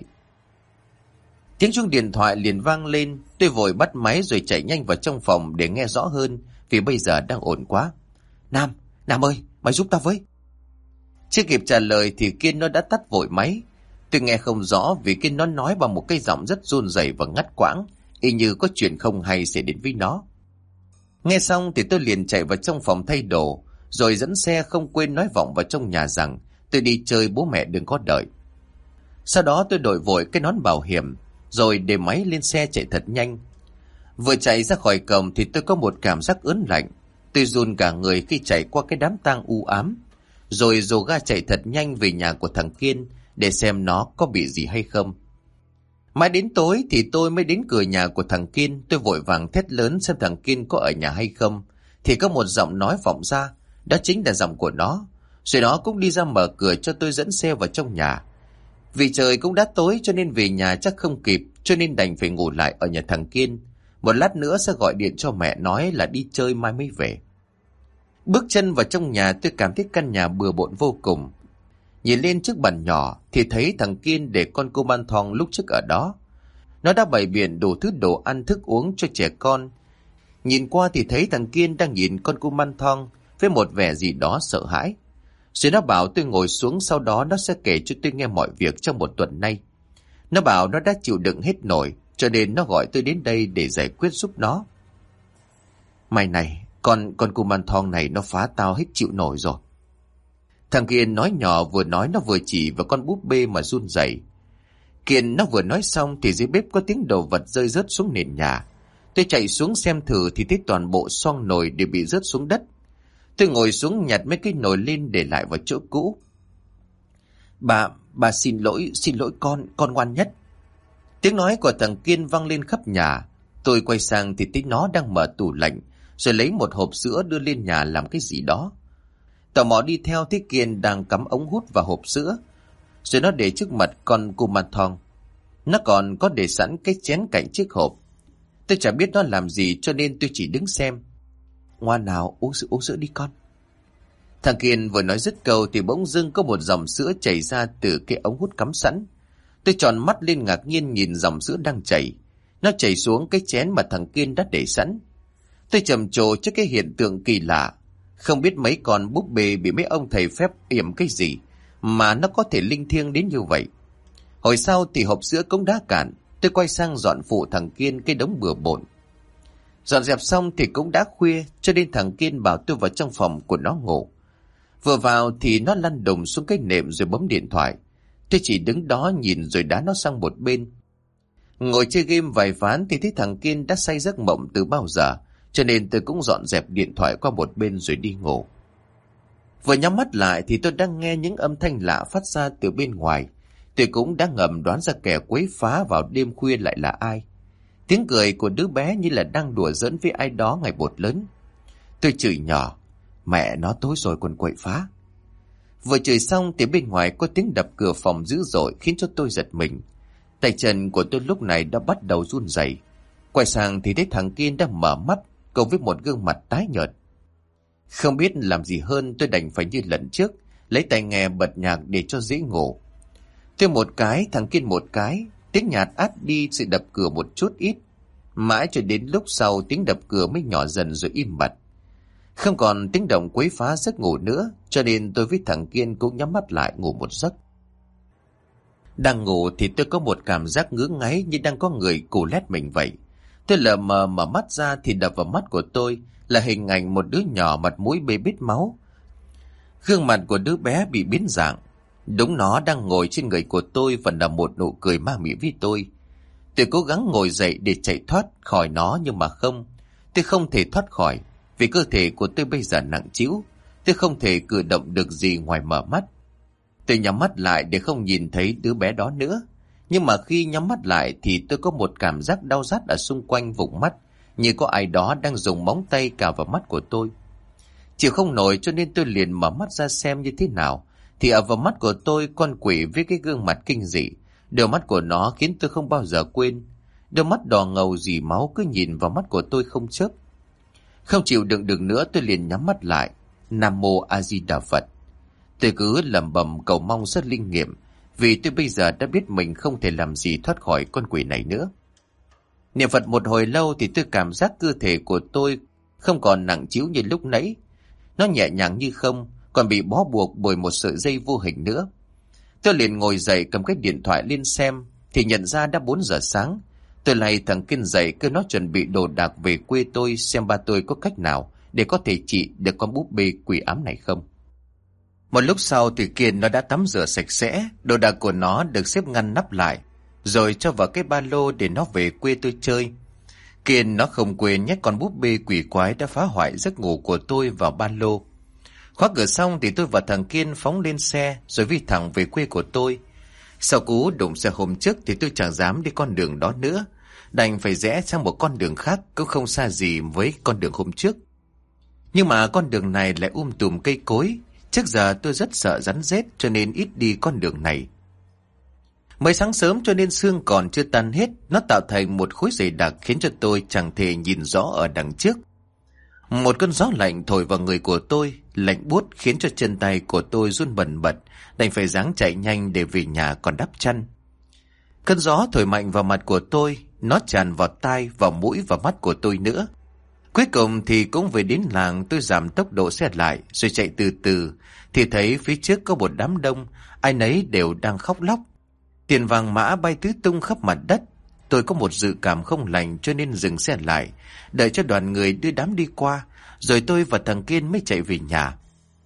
Tiếng chuông điện thoại liền vang lên, tôi vội bắt máy rồi chạy nhanh vào trong phòng để nghe rõ hơn vì bây giờ đang ồn quá. Nam ơi, mày giúp tao với. Chưa kịp trả lời thì Kiên nó đã tắt vội máy. Tôi nghe không rõ vì Kiên nó nói bằng một cái giọng rất run rẩy và ngắt quãng, y như có chuyện không hay sẽ đến với nó. Nghe xong thì tôi liền chạy vào trong phòng thay đồ, rồi dẫn xe không quên nói vọng vào trong nhà rằng tôi đi chơi, bố mẹ đừng có đợi. Sau đó tôi đội vội cái nón bảo hiểm, rồi để máy lên xe chạy thật nhanh. Vừa chạy ra khỏi cổng thì tôi có một cảm giác ớn lạnh. Tôi run cả người khi chạy qua cái đám tang u ám, rồi dồ ga chạy thật nhanh về nhà của thằng Kiên để xem nó có bị gì hay không. Mãi đến tối thì tôi mới đến cửa nhà của thằng Kiên. Tôi vội vàng thét lớn xem thằng Kiên có ở nhà hay không, thì có một giọng nói vọng ra, đó chính là giọng của nó. Rồi nó cũng đi ra mở cửa cho tôi dẫn xe vào trong nhà. Vì trời cũng đã tối cho nên về nhà chắc không kịp, cho nên đành phải ngủ lại ở nhà thằng Kiên. Một lát nữa sẽ gọi điện cho mẹ nói là đi chơi mai mới về. Bước chân vào trong nhà tôi cảm thấy căn nhà bừa bộn vô cùng. Nhìn lên chiếc bàn nhỏ thì thấy thằng Kiên để con cô man thong lúc trước ở đó. Nó đã bày biện đủ thứ đồ ăn thức uống cho trẻ con. Nhìn qua thì thấy thằng Kiên đang nhìn con cô man thong với một vẻ gì đó sợ hãi. Rồi nó bảo tôi ngồi xuống, sau đó nó sẽ kể cho tôi nghe mọi việc trong một tuần nay. Nó bảo nó đã chịu đựng hết nổi, cho nên nó gọi tôi đến đây để giải quyết giúp nó. Mày này, con cô man thong này nó phá tao hết chịu nổi rồi. Thằng Kiên nói nhỏ, vừa nói nó vừa chỉ vào con búp bê mà run rẩy. Kiên nó vừa nói xong thì dưới bếp có tiếng đồ vật rơi rớt xuống nền nhà. Tôi chạy xuống xem thử thì thấy toàn bộ xoong nồi đều bị rớt xuống đất. Tôi ngồi xuống nhặt mấy cái nồi lên để lại vào chỗ cũ. Bà xin lỗi con ngoan nhất. Tiếng nói của thằng Kiên vang lên khắp nhà. Tôi quay sang thì thấy nó đang mở tủ lạnh, rồi lấy một hộp sữa đưa lên nhà làm cái gì đó. Tò mò đi theo thấy Kiên đang cắm ống hút vào hộp sữa, rồi nó để trước mặt con cô man thong. Nó còn có để sẵn cái chén cạnh chiếc hộp. Tôi chả biết nó làm gì cho nên tôi chỉ đứng xem. Ngoan nào, uống sữa đi con. Thằng Kiên vừa nói dứt câu thì bỗng dưng có một dòng sữa chảy ra từ cái ống hút cắm sẵn. Tôi tròn mắt lên ngạc nhiên nhìn dòng sữa đang chảy. Nó chảy xuống cái chén mà thằng Kiên đã để sẵn. Tôi trầm trồ trước cái hiện tượng kỳ lạ. Không biết mấy con búp bê bị mấy ông thầy phép yểm cái gì mà nó có thể linh thiêng đến như vậy. Hồi sau thì hộp sữa cũng đã cạn. Tôi quay sang dọn phụ thằng Kiên cái đống bừa bộn. Dọn dẹp xong thì cũng đã khuya, cho nên thằng Kiên bảo tôi vào trong phòng của nó ngủ. Vừa vào thì nó lăn đùng xuống cái nệm rồi bấm điện thoại. Tôi chỉ đứng đó nhìn rồi đá nó sang một bên. Ngồi chơi game vài ván thì thấy thằng Kiên đã say giấc mộng từ bao giờ, cho nên tôi cũng dọn dẹp điện thoại qua một bên rồi đi ngủ. Vừa nhắm mắt lại thì tôi đang nghe những âm thanh lạ phát ra từ bên ngoài. Tôi cũng đã ngầm đoán ra kẻ quấy phá vào đêm khuya lại là ai. Tiếng cười của đứa bé như là đang đùa giỡn với ai đó ngày một lớn. Tôi chửi nhỏ, mẹ nó tối rồi còn quậy phá. Vừa chửi xong thì bên ngoài có tiếng đập cửa phòng dữ dội khiến cho tôi giật mình. Tay chân của tôi lúc này đã bắt đầu run rẩy. Quay sang thì thấy thằng Kiên đang mở mắt, cùng với một gương mặt tái nhợt. Không biết làm gì hơn, tôi đành phải như lần trước, lấy tai nghe bật nhạc để cho dễ ngủ. Tôi một cái, thằng Kiên một cái, tiếng nhạc át đi sự đập cửa một chút ít. Mãi cho đến lúc sau tiếng đập cửa mới nhỏ dần rồi im bặt. Không còn tiếng động quấy phá giấc ngủ nữa, cho nên tôi với thằng Kiên cũng nhắm mắt lại ngủ một giấc. Đang ngủ thì tôi có một cảm giác ngứa ngáy như đang có người cù lét mình vậy. Tôi lờ mờ mở mắt ra thì đập vào mắt của tôi là hình ảnh một đứa nhỏ mặt mũi bê bết máu. Gương mặt của đứa bé bị biến dạng. Đúng, nó đang ngồi trên người của tôi và nở một nụ cười ma mị với tôi. Tôi cố gắng ngồi dậy để chạy thoát khỏi nó nhưng mà không. Tôi không thể thoát khỏi vì cơ thể của tôi bây giờ nặng trĩu. Tôi không thể cử động được gì ngoài mở mắt. Tôi nhắm mắt lại để không nhìn thấy đứa bé đó nữa. Nhưng mà khi nhắm mắt lại thì tôi có một cảm giác đau rát ở xung quanh vùng mắt, như có ai đó đang dùng móng tay cào vào mắt của tôi. Chịu không nổi cho nên tôi liền mở mắt ra xem như thế nào. Thì ở vào mắt của tôi, con quỷ với cái gương mặt kinh dị. Đôi mắt của nó khiến tôi không bao giờ quên. Đôi mắt đỏ ngầu dì máu cứ nhìn vào mắt của tôi không chớp. Không chịu đựng được nữa, tôi liền nhắm mắt lại. Nam Mô A Di Đà Phật. Tôi cứ lẩm bẩm cầu mong rất linh nghiệm, vì tôi bây giờ đã biết mình không thể làm gì thoát khỏi con quỷ này nữa. Niệm Phật một hồi lâu thì tôi cảm giác cơ thể của tôi không còn nặng trĩu như lúc nãy. Nó nhẹ nhàng như không, còn bị bó buộc bởi một sợi dây vô hình nữa. Tôi liền ngồi dậy cầm cái điện thoại lên xem, thì nhận ra đã 4 giờ sáng. Tôi lay thằng Kiên dậy, kêu nó chuẩn bị đồ đạc về quê tôi xem ba tôi có cách nào để có thể trị được con búp bê quỷ ám này không. Một lúc sau thì Kiên nó đã tắm rửa sạch sẽ, đồ đạc của nó được xếp ngăn nắp lại, rồi cho vào cái ba lô để nó về quê tôi chơi. Kiên nó không quên nhét con búp bê quỷ quái đã phá hoại giấc ngủ của tôi vào ba lô. Khóa cửa xong thì tôi và thằng Kiên phóng lên xe rồi đi thẳng về quê của tôi. Sau cú đụng xe hôm trước thì tôi chẳng dám đi con đường đó nữa, đành phải rẽ sang một con đường khác cũng không xa gì với con đường hôm trước. Nhưng mà con đường này lại tùm cây cối. Trước giờ tôi rất sợ rắn rết cho nên ít đi con đường này. Mới sáng sớm cho nên sương còn chưa tan hết, nó tạo thành một khối dày đặc khiến cho tôi chẳng thể nhìn rõ ở đằng trước. Một cơn gió lạnh thổi vào người của tôi, lạnh buốt khiến cho chân tay của tôi run bần bật, đành phải ráng chạy nhanh để về nhà còn đắp chăn. Cơn gió thổi mạnh vào mặt của tôi, nó tràn vào tai, vào mũi và mắt của tôi nữa. Cuối cùng thì cũng về đến làng. Tôi giảm tốc độ xe lại rồi chạy từ từ, thì thấy phía trước có một đám đông, ai nấy đều đang khóc lóc. Tiền vàng mã bay tứ tung khắp mặt đất. Tôi có một dự cảm không lành cho nên dừng xe lại, đợi cho đoàn người đưa đám đi qua, rồi tôi và thằng Kiên mới chạy về nhà.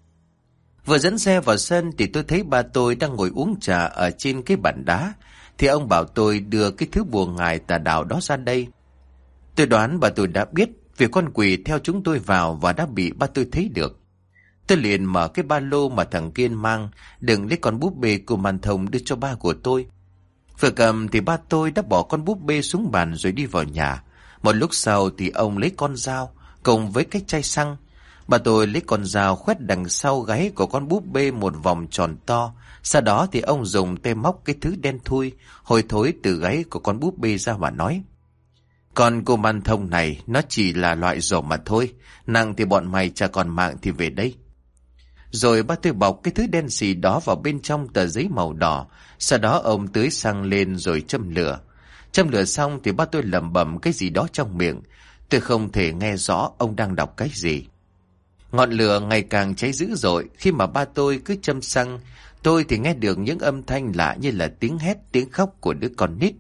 Vừa dẫn xe vào sân thì tôi thấy ba tôi đang ngồi uống trà ở trên cái bàn đá, thì ông bảo tôi đưa cái thứ bùa ngải tà đạo đó ra đây. Tôi đoán bà tôi đã biết vì con quỷ theo chúng tôi vào và đã bị ba tôi thấy được. Tôi liền mở cái ba lô mà thằng Kiên mang, đừng lấy con búp bê của màn thông đưa cho ba của tôi. Vừa cầm thì ba tôi đã bỏ con búp bê xuống bàn rồi đi vào nhà. Một lúc sau thì ông lấy con dao cùng với cái chai xăng. Bà tôi lấy con dao khoét đằng sau gáy của con búp bê một vòng tròn to. Sau đó thì ông dùng tay móc cái thứ đen thui, hôi thối từ gáy của con búp bê ra và nói: "Con cô man thông này nó chỉ là loại rổ mà thôi, nặng thì bọn mày chả còn mạng thì về đây." Rồi ba tôi bọc cái thứ đen xì đó vào bên trong tờ giấy màu đỏ. Sau đó ông tưới xăng lên rồi châm lửa. Châm lửa xong thì ba tôi lẩm bẩm cái gì đó trong miệng. Tôi không thể nghe rõ ông đang đọc cái gì. Ngọn lửa ngày càng cháy dữ dội. Khi mà ba tôi cứ châm xăng, tôi thì nghe được những âm thanh lạ như là tiếng hét, tiếng khóc của đứa con nít.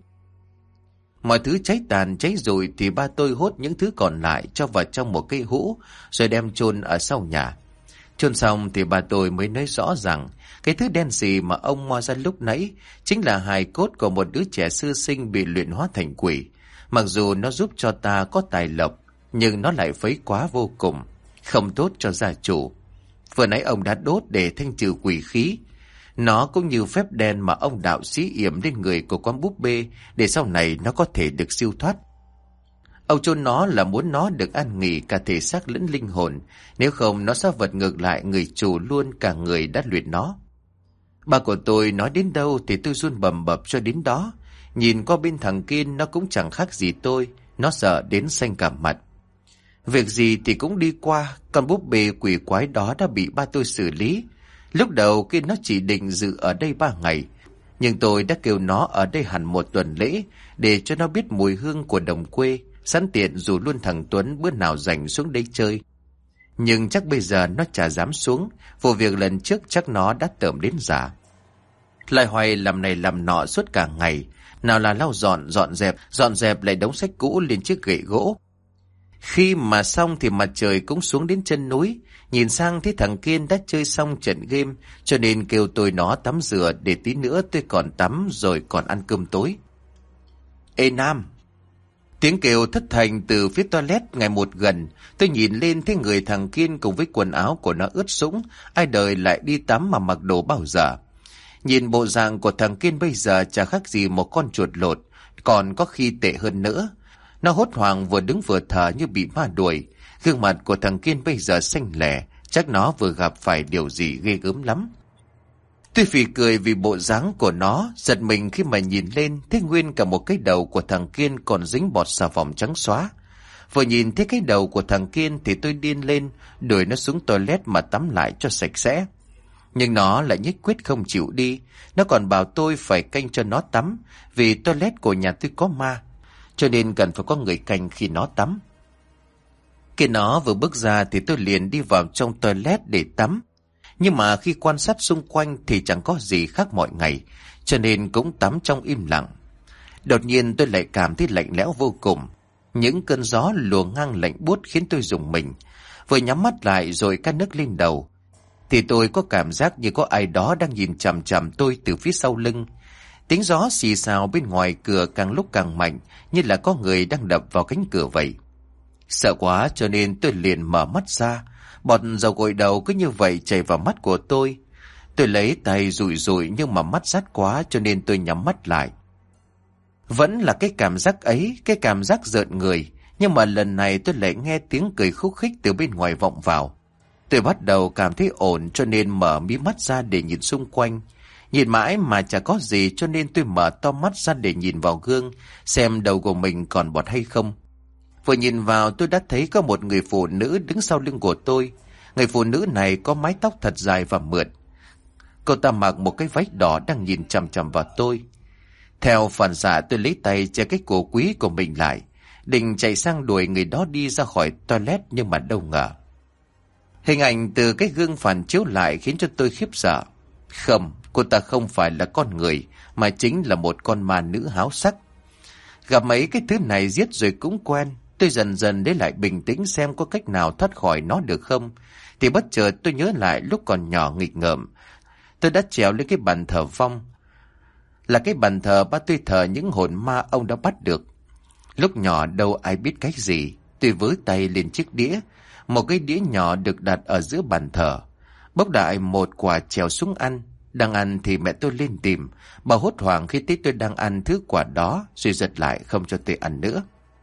Mọi thứ cháy tàn cháy rụi thì ba tôi hốt những thứ còn lại cho vào trong một cái hũ rồi đem chôn ở sau nhà. Chôn xong thì ba tôi mới nói rõ rằng cái thứ đen xì mà ông moi ra lúc nãy chính là hài cốt của một đứa trẻ sơ sinh bị luyện hóa thành quỷ. Mặc dù nó giúp cho ta có tài lộc, nhưng nó lại phấy quá vô cùng, không tốt cho gia chủ. Vừa nãy ông đã đốt để thanh trừ quỷ khí. Nó cũng như phép đen mà ông đạo sĩ yểm lên người của con búp bê để sau này nó có thể được siêu thoát. Ông chôn nó là muốn nó được an nghỉ cả thể xác lẫn linh hồn, nếu không nó sẽ vật ngược lại người chủ luôn cả người đã luyện nó. Ba của tôi nói đến đâu thì tôi run bầm bập cho đến đó. Nhìn qua bên thằng Kiên nó cũng chẳng khác gì tôi, nó sợ đến xanh cả mặt. Việc gì thì cũng đi qua, con búp bê quỷ quái đó đã bị ba tôi xử lý. Lúc đầu Kiên nó chỉ định dự ở đây 3 ngày, nhưng tôi đã kêu nó ở đây hẳn 1 tuần lễ để cho nó biết mùi hương của đồng quê, sẵn tiện dù luôn thằng Tuấn bữa nào rảnh xuống đây chơi. Nhưng chắc bây giờ nó chả dám xuống, vụ việc lần trước chắc nó đã tởm đến già. Lại hoài làm này làm nọ suốt cả ngày, nào là lau dọn dẹp lại đống sách cũ lên chiếc gậy gỗ. Khi mà xong thì mặt trời cũng xuống đến chân núi, nhìn sang thấy thằng Kiên đã chơi xong trận game, cho nên kêu tôi nó tắm rửa để tí nữa tôi còn tắm rồi còn ăn cơm tối. Ê Nam! Tiếng kêu thất thành từ phía toilet ngày một gần, tôi nhìn lên thấy người thằng Kiên cùng với quần áo của nó ướt sũng, ai đời lại đi tắm mà mặc đồ bao giờ. Nhìn bộ dạng của thằng Kiên bây giờ chả khác gì một con chuột lột, còn có khi tệ hơn nữa. Nó hốt hoảng vừa đứng vừa thở như bị ma đuổi, gương mặt của thằng Kiên bây giờ xanh lẻ, chắc nó vừa gặp phải điều gì ghê gớm lắm. Tôi phì cười vì bộ dáng của nó, giật mình khi mà nhìn lên thấy nguyên cả một cái đầu của thằng Kiên còn dính bọt xà phòng trắng xóa. Vừa nhìn thấy cái đầu của thằng Kiên thì tôi điên lên, đuổi nó xuống toilet mà tắm lại cho sạch sẽ. Nhưng nó lại nhất quyết không chịu đi, nó còn bảo tôi phải canh cho nó tắm, vì toilet của nhà tôi có ma, cho nên cần phải có người canh khi nó tắm. Khi nó vừa bước ra thì tôi liền đi vào trong toilet để tắm. Nhưng mà khi quan sát xung quanh thì chẳng có gì khác mọi ngày, cho nên cũng tắm trong im lặng. Đột nhiên tôi lại cảm thấy lạnh lẽo vô cùng. Những cơn gió lùa ngang lạnh buốt khiến tôi rùng mình. Vừa nhắm mắt lại rồi cắt nước lên đầu, thì tôi có cảm giác như có ai đó đang nhìn chằm chằm tôi từ phía sau lưng. Tiếng gió xì xào bên ngoài cửa càng lúc càng mạnh, như là có người đang đập vào cánh cửa vậy. Sợ quá cho nên tôi liền mở mắt ra. Bọt dầu gội đầu cứ như vậy chảy vào mắt của tôi. Tôi lấy tay rủi rủi nhưng mà mắt rát quá cho nên tôi nhắm mắt lại. Vẫn là cái cảm giác ấy, cái cảm giác rợn người. Nhưng mà lần này tôi lại nghe tiếng cười khúc khích từ bên ngoài vọng vào. Tôi bắt đầu cảm thấy ổn cho nên mở mí mắt ra để nhìn xung quanh. Nhìn mãi mà chả có gì cho nên tôi mở to mắt ra để nhìn vào gương, xem đầu của mình còn bọt hay không. Vừa nhìn vào tôi đã thấy có một người phụ nữ đứng sau lưng của tôi. Người phụ nữ này có mái tóc thật dài và mượt. Cô ta mặc một cái váy đỏ đang nhìn chằm chằm vào tôi. Theo phản xạ tôi lấy tay che cái cổ quý của mình lại, định chạy sang đuổi người đó đi ra khỏi toilet nhưng mà đâu ngờ. Hình ảnh từ cái gương phản chiếu lại khiến cho tôi khiếp sợ. Không, cô ta không phải là con người, mà chính là một con ma nữ háo sắc. Gặp mấy cái thứ này giết rồi cũng quen. Tôi dần dần lấy lại bình tĩnh xem có cách nào thoát khỏi nó được không. Thì bất chợt tôi nhớ lại lúc còn nhỏ nghịch ngợm, tôi đã trèo lên cái bàn thờ vong. Là cái bàn thờ ba tôi thờ những hồn ma ông đã bắt được. Lúc nhỏ đâu ai biết cách gì, tôi với tay lên chiếc đĩa. Một cái đĩa nhỏ được đặt ở giữa bàn thờ. Bốc đại một quả trèo xuống ăn. Đang ăn thì mẹ tôi lên tìm. Bà hốt hoảng khi thấy tôi đang ăn thứ quả đó, rồi giật lại không cho tôi ăn nữa.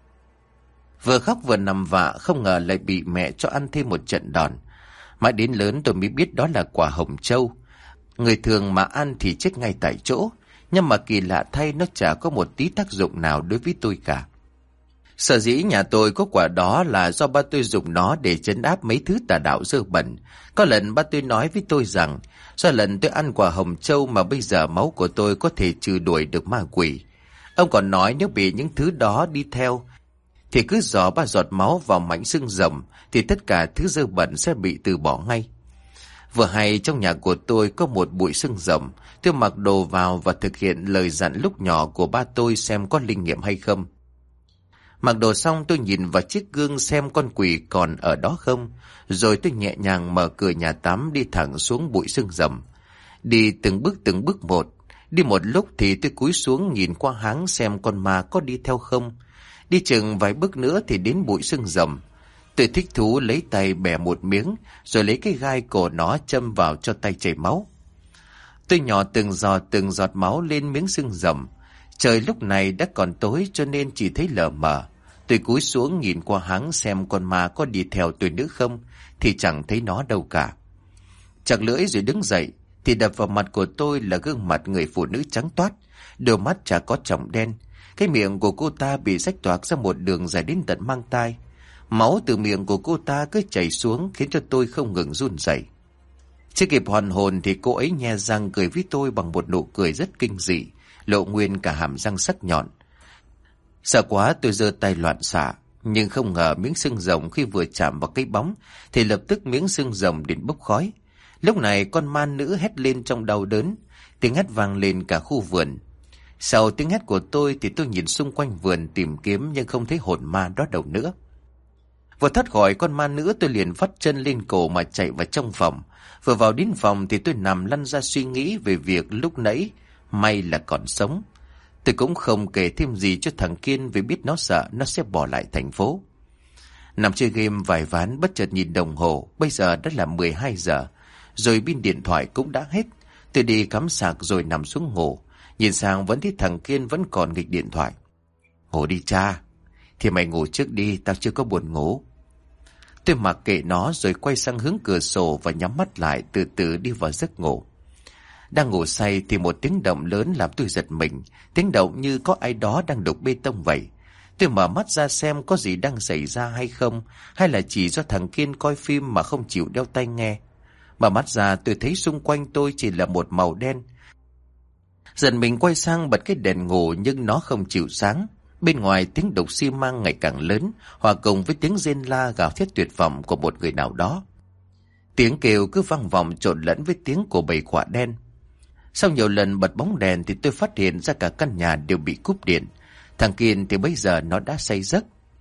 Vừa khóc vừa nằm vạ, không ngờ lại bị mẹ cho ăn thêm một trận đòn. Mãi đến lớn tôi mới biết đó là quả hồng châu. Người thường mà ăn thì chết ngay tại chỗ, nhưng mà kỳ lạ thay nó chả có một tí tác dụng nào đối với tôi cả. Sở dĩ nhà tôi có quả đó là do ba tôi dùng nó để trấn áp mấy thứ tà đạo dơ bẩn. Có lần ba tôi nói với tôi rằng, do lần tôi ăn quả hồng châu mà bây giờ máu của tôi có thể trừ đuổi được ma quỷ. Ông còn nói nếu bị những thứ đó đi theo, thì cứ dò 3 giọt máu vào mảnh xương rồng, thì tất cả thứ dơ bẩn sẽ bị từ bỏ ngay. Vừa hay trong nhà của tôi có một bụi xương rồng, tôi mặc đồ vào và thực hiện lời dặn lúc nhỏ của ba tôi xem có linh nghiệm hay không. Mặc đồ xong tôi nhìn vào chiếc gương xem con quỷ còn ở đó không. Rồi tôi nhẹ nhàng mở cửa nhà tắm đi thẳng xuống bụi sương rậm. Đi từng bước một. Đi một lúc thì tôi cúi xuống nhìn qua háng xem con ma có đi theo không. Đi chừng vài bước nữa thì đến bụi sương rậm. Tôi thích thú lấy tay bẻ một miếng, rồi lấy cái gai cổ nó châm vào cho tay chảy máu. Tôi nhỏ từng giọt máu lên miếng sương rậm. Trời lúc này đã còn tối cho nên chỉ thấy lờ mờ. Tôi cúi xuống nhìn qua háng xem con ma có đi theo tôi nữa không, thì chẳng thấy nó đâu cả. Chặt lưỡi rồi đứng dậy, thì đập vào mặt của tôi là gương mặt người phụ nữ trắng toát, đôi mắt chả có tròng đen. Cái miệng của cô ta bị rách toạc ra một đường dài đến tận mang tai. Máu từ miệng của cô ta cứ chảy xuống khiến cho tôi không ngừng run rẩy. Chưa kịp hoàn hồn thì cô ấy nhe răng cười với tôi bằng một nụ cười rất kinh dị, lộ nguyên cả hàm răng sắc nhọn. Sợ quá tôi giơ tay loạn xạ, nhưng không ngờ miếng xương rồng khi vừa chạm vào cái bóng thì lập tức miếng xương rồng đến bốc khói. Lúc này con ma nữ hét lên trong đau đớn, tiếng hét vang lên cả khu vườn. Sau tiếng hét của tôi thì tôi nhìn xung quanh vườn tìm kiếm nhưng không thấy hồn ma đó đâu nữa. Vừa thoát khỏi con ma nữ tôi liền vắt chân lên cổ mà chạy vào trong phòng. Vừa vào đến phòng thì tôi nằm lăn ra suy nghĩ về việc lúc nãy may là còn sống. Tôi cũng không kể thêm gì cho thằng Kiên vì biết nó sợ nó sẽ bỏ lại thành phố. Nằm chơi game vài ván bất chợt nhìn đồng hồ, bây giờ đã là 12 giờ. Rồi pin điện thoại cũng đã hết. Tôi đi cắm sạc rồi nằm xuống ngủ. Nhìn sang vẫn thấy thằng Kiên vẫn còn nghịch điện thoại. Ngủ đi cha. Thì mày ngủ trước đi, tao chưa có buồn ngủ. Tôi mặc kệ nó rồi quay sang hướng cửa sổ và nhắm mắt lại từ từ đi vào giấc ngủ. Đang ngủ say thì một tiếng động lớn làm tôi giật mình. Tiếng động như có ai đó đang đục bê tông vậy. Tôi mở mắt ra xem có gì đang xảy ra hay không, hay là chỉ do thằng Kiên coi phim mà không chịu đeo tai nghe. Mở mắt ra tôi thấy xung quanh tôi chỉ là một màu đen. Dần mình quay sang bật cái đèn ngủ nhưng nó không chịu sáng. Bên ngoài tiếng đục xi măng ngày càng lớn, hòa cùng với tiếng rên la gào thét tuyệt vọng của một người nào đó. Tiếng kêu cứ vang vọng trộn lẫn với tiếng của bầy quạ đen. Sau nhiều lần bật bóng đèn thì tôi phát hiện ra cả căn nhà đều bị cúp điện. Thằng Kiên thì bây giờ nó đã say giấc.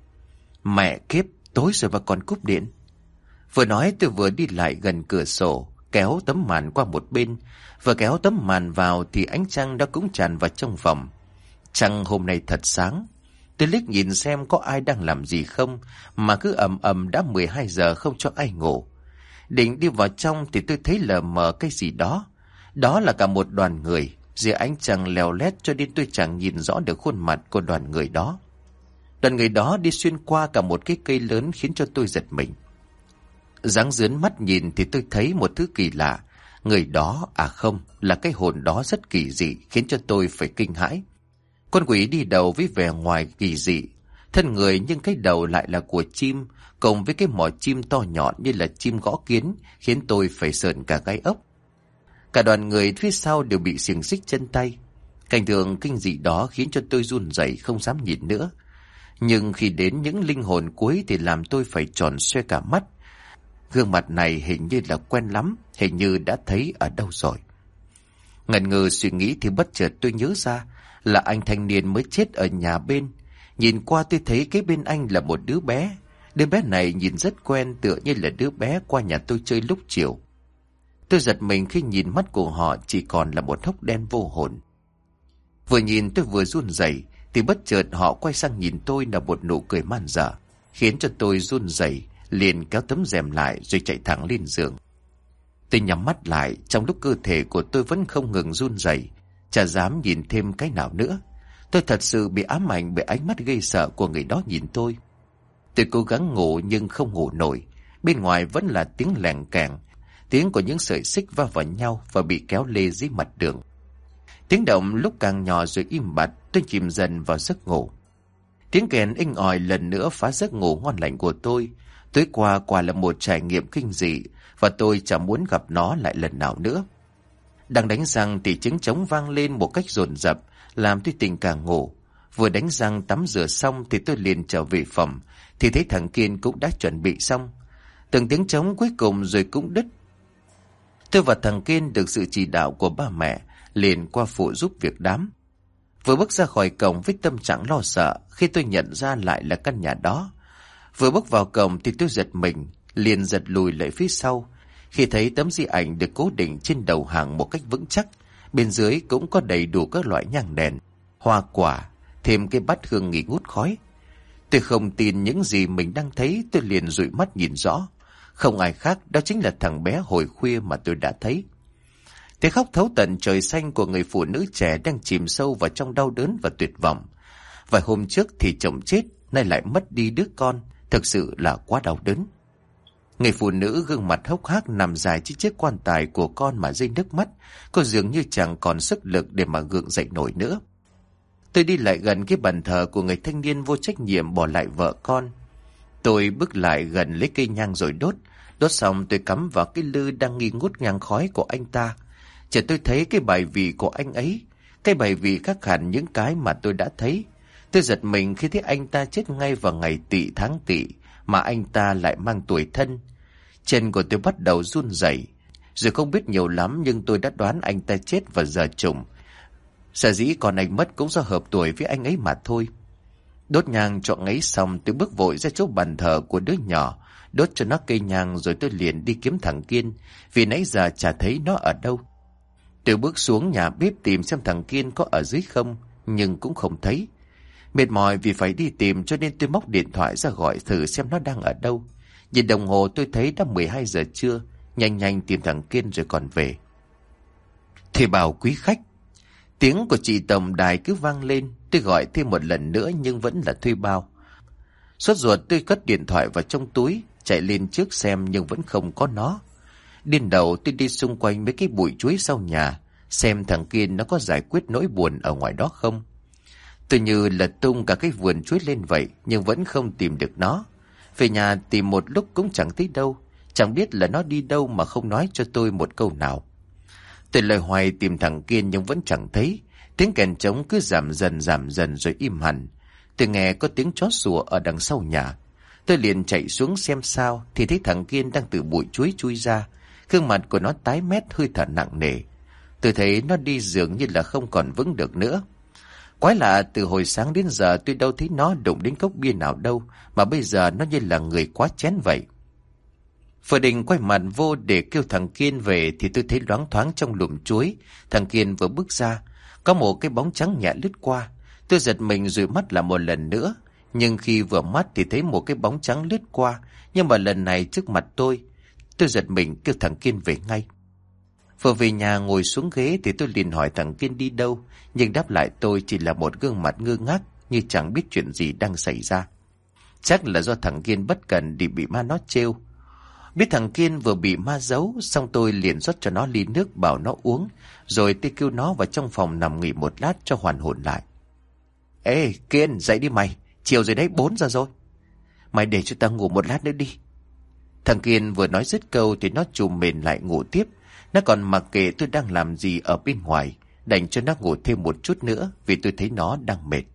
Mẹ kiếp, tối rồi mà còn cúp điện. Vừa nói tôi vừa đi lại gần cửa sổ, kéo tấm màn qua một bên. Vừa kéo tấm màn vào thì ánh trăng đã cũng tràn vào trong phòng. Trăng hôm nay thật sáng. Tôi liếc nhìn xem có ai đang làm gì không, mà cứ ầm ầm đã 12 giờ không cho ai ngủ. Định đi vào trong thì tôi thấy lờ mờ cái gì đó. Đó là cả một đoàn người. Dưới ánh trăng leo lét cho nên tôi chẳng nhìn rõ được khuôn mặt của đoàn người đó. Đoàn người đó đi xuyên qua cả một cái cây lớn khiến cho tôi giật mình. Dáng dướn mắt nhìn thì tôi thấy một thứ kỳ lạ. Người đó, à không, là cái hồn đó rất kỳ dị khiến cho tôi phải kinh hãi. Con quỷ đi đầu với vẻ ngoài kỳ dị. Thân người nhưng cái đầu lại là của chim, cùng với cái mỏ chim to nhọn như là chim gõ kiến khiến tôi phải sởn cả gai ốc. Cả đoàn người phía sau đều bị xiềng xích chân tay. Cảnh tượng kinh dị đó khiến cho tôi run rẩy không dám nhìn nữa. Nhưng khi đến những linh hồn cuối thì làm tôi phải tròn xoe cả mắt. Gương mặt này hình như là quen lắm, hình như đã thấy ở đâu rồi. Ngần ngừ suy nghĩ thì bất chợt tôi nhớ ra là anh thanh niên mới chết ở nhà bên. Nhìn qua tôi thấy cái bên anh là một đứa bé. Đứa bé này nhìn rất quen, tựa như là đứa bé qua nhà tôi chơi lúc chiều. Tôi giật mình khi nhìn mắt của họ chỉ còn là một hốc đen vô hồn. Vừa nhìn tôi vừa run rẩy thì bất chợt họ quay sang nhìn tôi là một nụ cười man dợ, khiến cho tôi run rẩy, liền kéo tấm rèm lại rồi chạy thẳng lên giường. Tôi nhắm mắt lại, trong lúc cơ thể của tôi vẫn không ngừng run rẩy, chả dám nhìn thêm cái nào nữa. Tôi thật sự bị ám ảnh bởi ánh mắt gây sợ của người đó nhìn tôi. Tôi cố gắng ngủ nhưng không ngủ nổi. Bên ngoài vẫn là tiếng lèng kèng, tiếng của những sợi xích va vào nhau và bị kéo lê dưới mặt đường. Tiếng động lúc càng nhỏ rồi im bặt, tôi chìm dần vào giấc ngủ. Tiếng kèn inh ỏi lần nữa phá giấc ngủ ngon lành của tôi. Tối qua quả là một trải nghiệm kinh dị và tôi chẳng muốn gặp nó lại lần nào nữa. Đang đánh răng thì tiếng trống vang lên một cách dồn dập, làm tôi tỉnh cả ngủ. Vừa đánh răng tắm rửa xong thì tôi liền trở về phòng, thì thấy thằng Kiên cũng đã chuẩn bị xong. Từng tiếng trống cuối cùng rồi cũng đứt. Tôi và thằng Kiên được sự chỉ đạo của ba mẹ liền qua phụ giúp việc đám. Vừa bước ra khỏi cổng với tâm trạng lo sợ khi tôi nhận ra lại là căn nhà đó. Vừa bước vào cổng thì tôi giật mình, liền giật lùi lại phía sau khi thấy tấm di ảnh được cố định trên đầu hàng một cách vững chắc. Bên dưới cũng có đầy đủ các loại nhang đèn, hoa quả, thêm cái bát hương nghi ngút khói. Tôi không tin những gì mình đang thấy, tôi liền dụi mắt nhìn rõ. Không ai khác, đó chính là thằng bé hồi khuya mà tôi đã thấy. Tiếng khóc thấu tận trời xanh của người phụ nữ trẻ đang chìm sâu vào trong đau đớn và tuyệt vọng. Vài hôm trước thì chồng chết, nay lại mất đi đứa con, thực sự là quá đau đớn. Người phụ nữ gương mặt hốc hác nằm dài trên chiếc quan tài của con mà rơi nước mắt, cô dường như chẳng còn sức lực để mà gượng dậy nổi nữa. Tôi đi lại gần cái bàn thờ của người thanh niên vô trách nhiệm bỏ lại vợ con. Tôi bước lại gần lấy cây nhang rồi đốt. Đốt xong tôi cắm vào cái lư đang nghi ngút nhang khói của anh ta. Chợt tôi thấy cái bài vị của anh ấy. Cái bài vị khác hẳn những cái mà tôi đã thấy. Tôi giật mình khi thấy anh ta chết ngay vào ngày Tỵ tháng Tỵ, mà anh ta lại mang tuổi Thân. Chân của tôi bắt đầu run rẩy. Rồi không biết nhiều lắm nhưng tôi đã đoán anh ta chết vào giờ trùng. Sở dĩ còn anh mất cũng do hợp tuổi với anh ấy mà thôi. Đốt nhang cho anh ấy xong, tôi bước vội ra chỗ bàn thờ của đứa nhỏ, đốt cho nó cây nhang rồi tôi liền đi kiếm thằng Kiên, vì nãy giờ chả thấy nó ở đâu. Tôi bước xuống nhà bếp tìm xem thằng Kiên có ở dưới không, nhưng cũng không thấy. Mệt mỏi vì phải đi tìm cho nên tôi móc điện thoại ra gọi thử xem nó đang ở đâu. Nhìn đồng hồ tôi thấy đã 12 giờ trưa, nhanh nhanh tìm thằng Kiên rồi còn về. Thì bảo quý khách. Tiếng của chị tổng đài cứ vang lên, tôi gọi thêm một lần nữa nhưng vẫn là thuê bao. Sốt ruột tôi cất điện thoại vào trong túi, chạy lên trước xem nhưng vẫn không có nó. Điên đầu tôi đi xung quanh mấy cái bụi chuối sau nhà, xem thằng Kiên nó có giải quyết nỗi buồn ở ngoài đó không. Tôi như lật tung cả cái vườn chuối lên vậy, nhưng vẫn không tìm được nó. Về nhà tìm một lúc cũng chẳng thấy đâu, chẳng biết là nó đi đâu mà không nói cho tôi một câu nào. Tôi loay hoay tìm thằng Kiên nhưng vẫn chẳng thấy. Tiếng kèn trống cứ giảm dần rồi im hẳn. Tôi nghe có tiếng chó sủa ở đằng sau nhà. Tôi liền chạy xuống xem sao thì thấy thằng Kiên đang từ bụi chuối chui ra. Gương mặt của nó tái mét, hơi thở nặng nề. Tôi thấy nó đi dường như là không còn vững được nữa. Quái lạ, từ hồi sáng đến giờ tôi đâu thấy nó đụng đến cốc bia nào đâu, mà bây giờ nó như là người quá chén vậy. Vừa định quay mặt vô để kêu thằng Kiên về thì tôi thấy loáng thoáng trong lùm chuối. Thằng Kiên vừa bước ra, có một cái bóng trắng nhẹ lướt qua. Tôi giật mình dụi mắt lại một lần nữa, nhưng khi vừa mắt thì thấy một cái bóng trắng lướt qua, nhưng mà lần này trước mặt tôi. Tôi giật mình kêu thằng Kiên về ngay. Vừa về nhà ngồi xuống ghế thì tôi liền hỏi thằng Kiên đi đâu, nhưng đáp lại tôi chỉ là một gương mặt ngơ ngác như chẳng biết chuyện gì đang xảy ra. Chắc là do thằng Kiên bất cẩn để bị ma nó trêu. Biết thằng Kiên vừa bị ma giấu, xong tôi liền rót cho nó ly nước bảo nó uống, rồi tôi kêu nó vào trong phòng nằm nghỉ một lát cho hoàn hồn lại. Ê Kiên, dậy đi mày, chiều rồi đấy, 4 giờ rồi. Mày để cho tao ngủ một lát nữa đi. Thằng Kiên vừa nói dứt câu thì nó trùm mền lại ngủ tiếp. Nó còn mặc kệ tôi đang làm gì ở bên ngoài, đành cho nó ngủ thêm một chút nữa vì tôi thấy nó đang mệt.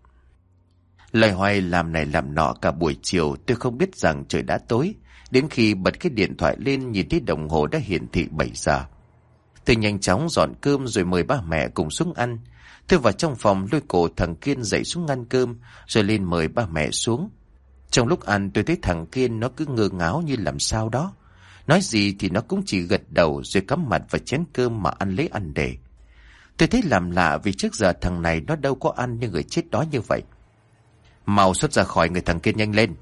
Loay hoay làm này làm nọ cả buổi chiều, tôi không biết rằng trời đã tối. Đến khi bật cái điện thoại lên nhìn thấy đồng hồ đã hiển thị 7 giờ. Tôi nhanh chóng dọn cơm rồi mời ba mẹ cùng xuống ăn. Tôi vào trong phòng lôi cổ thằng Kiên dậy xuống ăn cơm rồi lên mời ba mẹ xuống. Trong lúc ăn tôi thấy thằng Kiên nó cứ ngơ ngáo như làm sao đó. Nói gì thì nó cũng chỉ gật đầu rồi cắm mặt vào chén cơm mà ăn lấy ăn để. Tôi thấy làm lạ vì trước giờ thằng này nó đâu có ăn như người chết đói như vậy. Mau xuất ra khỏi người thằng Kiên nhanh lên.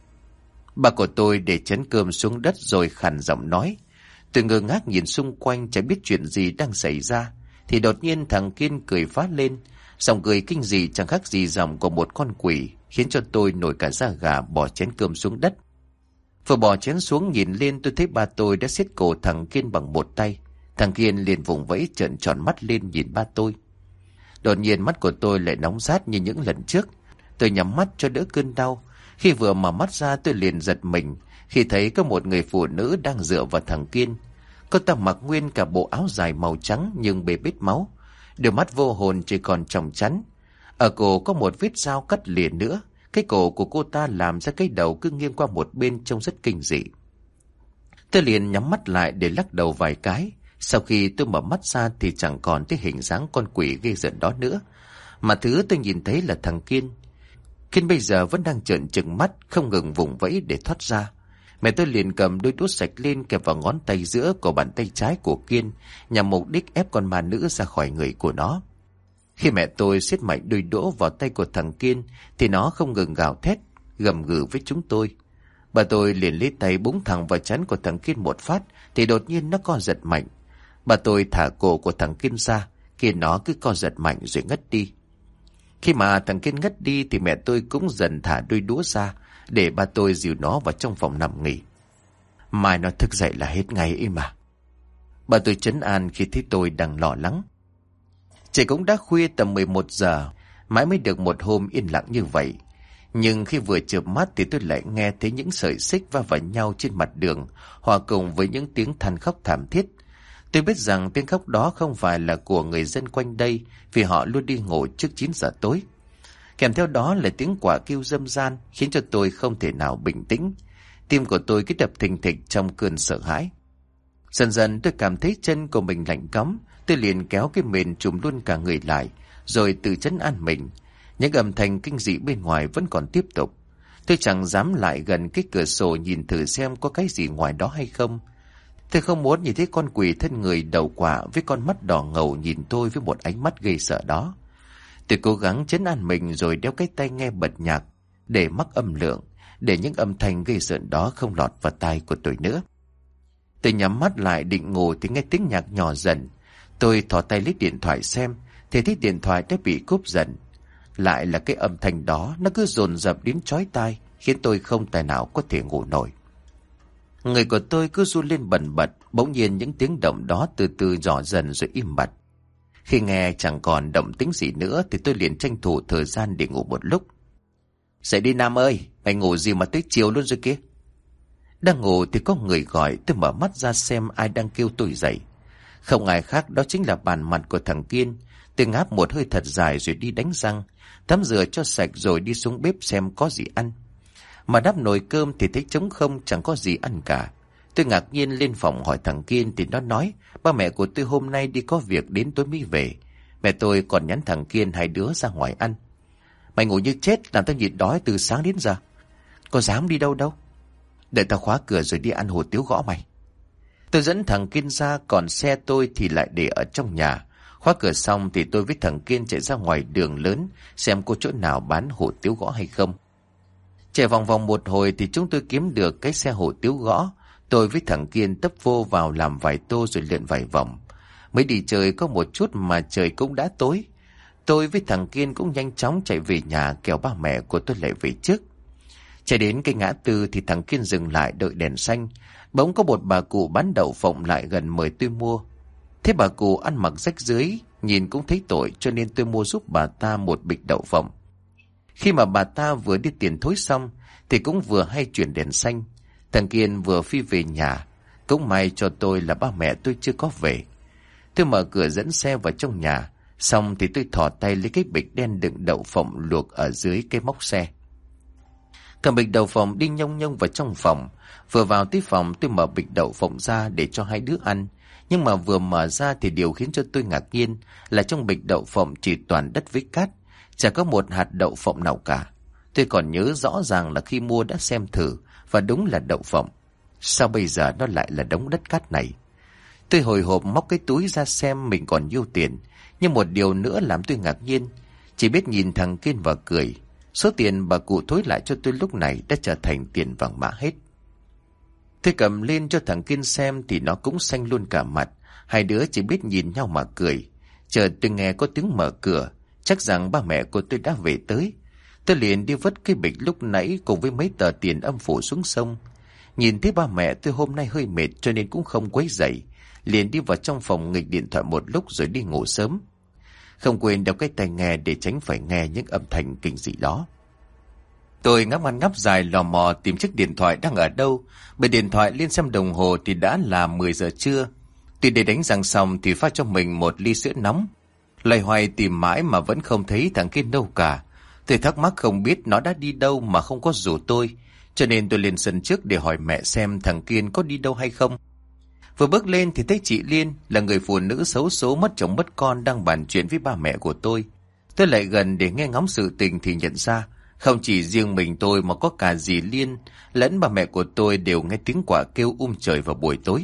Bà của tôi để chén cơm xuống đất rồi khàn giọng nói. Tôi ngơ ngác nhìn xung quanh chẳng biết chuyện gì đang xảy ra. Thì đột nhiên thằng Kiên cười phá lên. Giọng cười kinh dị chẳng khác gì giọng của một con quỷ, khiến cho tôi nổi cả da gà bỏ chén cơm xuống đất. Vừa bỏ chén xuống nhìn lên tôi thấy ba tôi đã siết cổ thằng Kiên bằng một tay. Thằng Kiên liền vùng vẫy trợn tròn mắt lên nhìn ba tôi. Đột nhiên mắt của tôi lại nóng rát như những lần trước. Tôi nhắm mắt cho đỡ cơn đau. Khi vừa mở mắt ra tôi liền giật mình khi thấy có một người phụ nữ đang dựa vào thằng Kiên. Cô ta mặc nguyên cả bộ áo dài màu trắng nhưng bê bết máu. Đôi mắt vô hồn chỉ còn tròng trắng. Ở cổ có một vết dao cắt lìa nữa. Cái cổ của cô ta làm ra cái đầu cứ nghiêng qua một bên trông rất kinh dị. Tôi liền nhắm mắt lại để lắc đầu vài cái. Sau khi tôi mở mắt ra thì chẳng còn thấy hình dáng con quỷ ghê rợn đó nữa, Mà thứ tôi nhìn thấy là thằng Kiên. Kiên bây giờ vẫn đang trợn trừng mắt, không ngừng vùng vẫy để thoát ra. Mẹ tôi liền cầm đôi đũa sạch lên kẹp vào ngón tay giữa của bàn tay trái của Kiên, nhằm mục đích ép con ma nữ ra khỏi người của nó. Khi mẹ tôi siết mạnh đôi đũa vào tay của thằng Kiên thì nó không ngừng gào thét, gầm gừ với chúng tôi. Bà tôi liền lấy tay búng thẳng vào trán của thằng Kiên một phát thì đột nhiên nó co giật mạnh. Bà tôi thả cổ của thằng Kiên ra, khi nó cứ co giật mạnh rồi ngất đi. Khi mà thằng Kiên ngất đi thì mẹ tôi cũng dần thả đôi đũa ra để bà tôi dìu nó vào trong phòng nằm nghỉ. Mai nó thức dậy là hết ngày ấy mà. Bà tôi trấn an khi thấy tôi đang lo lắng. Trời cũng đã khuya tầm 11 giờ, mãi mới được một hôm yên lặng như vậy. Nhưng khi vừa chợp mắt thì tôi lại nghe thấy những sợi xích va vào nhau trên mặt đường, hòa cùng với những tiếng than khóc thảm thiết. Tôi biết rằng tiếng khóc đó không phải là của người dân quanh đây, vì họ luôn đi ngủ trước 9 giờ tối. Kèm theo đó là tiếng quạ kêu râm ran, khiến cho tôi không thể nào bình tĩnh. Tim của tôi cứ đập thình thịch trong cơn sợ hãi. Dần dần tôi cảm thấy chân của mình lạnh cóng, tôi liền kéo cái mền trùm luôn cả người lại, rồi tự trấn an mình. Những âm thanh kinh dị bên ngoài vẫn còn tiếp tục. Tôi chẳng dám lại gần cái cửa sổ nhìn thử xem có cái gì ngoài đó hay không. Tôi không muốn nhìn thấy con quỷ thân người đầu quạ với con mắt đỏ ngầu nhìn tôi với một ánh mắt gây sợ đó. Tôi cố gắng trấn an mình rồi đeo cái tai nghe bật nhạc để mắc âm lượng, để những âm thanh gây sợ đó không lọt vào tai của tôi nữa. Tôi nhắm mắt lại định ngủ thì nghe tiếng nhạc nhỏ dần. Tôi thò tay lấy điện thoại xem thì thấy điện thoại đã bị cúp dần. Lại là cái âm thanh đó, nó cứ dồn dập đến chói tai, khiến tôi không tài nào có thể ngủ nổi. Người của tôi cứ run lên bần bật, bỗng nhiên những tiếng động đó từ từ nhỏ dần rồi im bặt. Khi nghe chẳng còn động tĩnh gì nữa thì tôi liền tranh thủ thời gian để ngủ một lúc. Dậy đi Nam ơi, mày ngủ gì mà tới chiều luôn rồi kia. Đang ngủ thì có người gọi, tôi mở mắt ra xem ai đang kêu tôi dậy. Không ai khác, đó chính là bàn mặt của thằng Kiên. Tôi ngáp một hơi thật dài rồi đi đánh răng, tắm rửa cho sạch rồi đi xuống bếp xem có gì ăn. Mà đắp nồi cơm thì thấy trống không, chẳng có gì ăn cả. Tôi ngạc nhiên lên phòng hỏi thằng Kiên thì nó nói ba mẹ của tôi hôm nay đi có việc đến tối mới về. Mẹ tôi còn nhắn thằng Kiên hai đứa ra ngoài ăn. Mày ngủ như chết, làm tao nhịn đói từ sáng đến giờ. Có dám đi đâu đâu. Đợi tao khóa cửa rồi đi ăn hủ tiếu gõ mày. Tôi dẫn thằng Kiên ra, còn xe tôi thì lại để ở trong nhà. Khóa cửa xong thì tôi với thằng Kiên chạy ra ngoài đường lớn xem có chỗ nào bán hủ tiếu gõ hay không. Chạy vòng vòng một hồi thì chúng tôi kiếm được cái xe hủ tiếu gõ. Tôi với thằng Kiên tấp vô vào làm vài tô rồi lượn vài vòng. Mới đi chơi có một chút mà trời cũng đã tối. Tôi với thằng Kiên cũng nhanh chóng chạy về nhà, kẻo ba mẹ của tôi lại về trước. Chạy đến cái ngã tư thì thằng Kiên dừng lại đợi đèn xanh. Bỗng có một bà cụ bán đậu phộng lại gần mời tôi mua. Thế bà cụ ăn mặc rách rưới, nhìn cũng thấy tội, cho nên tôi mua giúp bà ta một bịch đậu phộng. Khi mà bà ta vừa đi tiền thối xong thì cũng vừa hay chuyển đèn xanh. Thằng Kiên vừa phi về nhà. Cũng may cho tôi là ba mẹ tôi chưa có về. Tôi mở cửa dẫn xe vào trong nhà. Xong thì tôi thò tay lấy cái bịch đen đựng đậu phộng luộc ở dưới cái móc xe. Cầm bịch đậu phộng đi nhông nhông vào trong phòng. Vừa vào tới phòng tôi mở bịch đậu phộng ra để cho hai đứa ăn. Nhưng mà vừa mở ra thì điều khiến cho tôi ngạc nhiên là trong bịch đậu phộng chỉ toàn đất với cát. Chả có một hạt đậu phộng nào cả. Tôi còn nhớ rõ ràng là khi mua đã xem thử và đúng là đậu phộng. Sao bây giờ nó lại là đống đất cát này? Tôi hồi hộp móc cái túi ra xem mình còn nhiêu tiền. Nhưng một điều nữa làm tôi ngạc nhiên. Chỉ biết nhìn thằng Kiên và cười. Số tiền bà cụ thối lại cho tôi lúc này đã trở thành tiền vàng mã hết. Tôi cầm lên cho thằng Kiên xem thì nó cũng xanh luôn cả mặt. Hai đứa chỉ biết nhìn nhau mà cười. Chợt tôi nghe có tiếng mở cửa. Chắc rằng ba mẹ của tôi đã về tới. Tôi liền đi vứt cái bịch lúc nãy cùng với mấy tờ tiền âm phủ xuống sông. Nhìn thấy ba mẹ tôi hôm nay hơi mệt cho nên cũng không quấy rầy. Liền đi vào trong phòng nghịch điện thoại một lúc rồi đi ngủ sớm. Không quên đeo cái tai nghe để tránh phải nghe những âm thanh kinh dị đó. Tôi ngáp ngắn ngáp dài lò mò tìm chiếc điện thoại đang ở đâu. Bật điện thoại lên xem đồng hồ thì đã là 10 giờ trưa. Tuy để đánh răng xong thì pha cho mình một ly sữa nóng. Loay hoay tìm mãi mà vẫn không thấy thằng Kiên đâu cả. Tôi thắc mắc không biết nó đã đi đâu mà không có rủ tôi. Cho nên tôi lên sân trước để hỏi mẹ xem thằng Kiên có đi đâu hay không. Vừa bước lên thì thấy chị Liên là người phụ nữ xấu số mất chồng mất con đang bàn chuyện với ba mẹ của tôi. Tôi lại gần để nghe ngóng sự tình thì nhận ra không chỉ riêng mình tôi mà có cả dì Liên lẫn bà mẹ của tôi đều nghe tiếng quạ kêu trời vào buổi tối.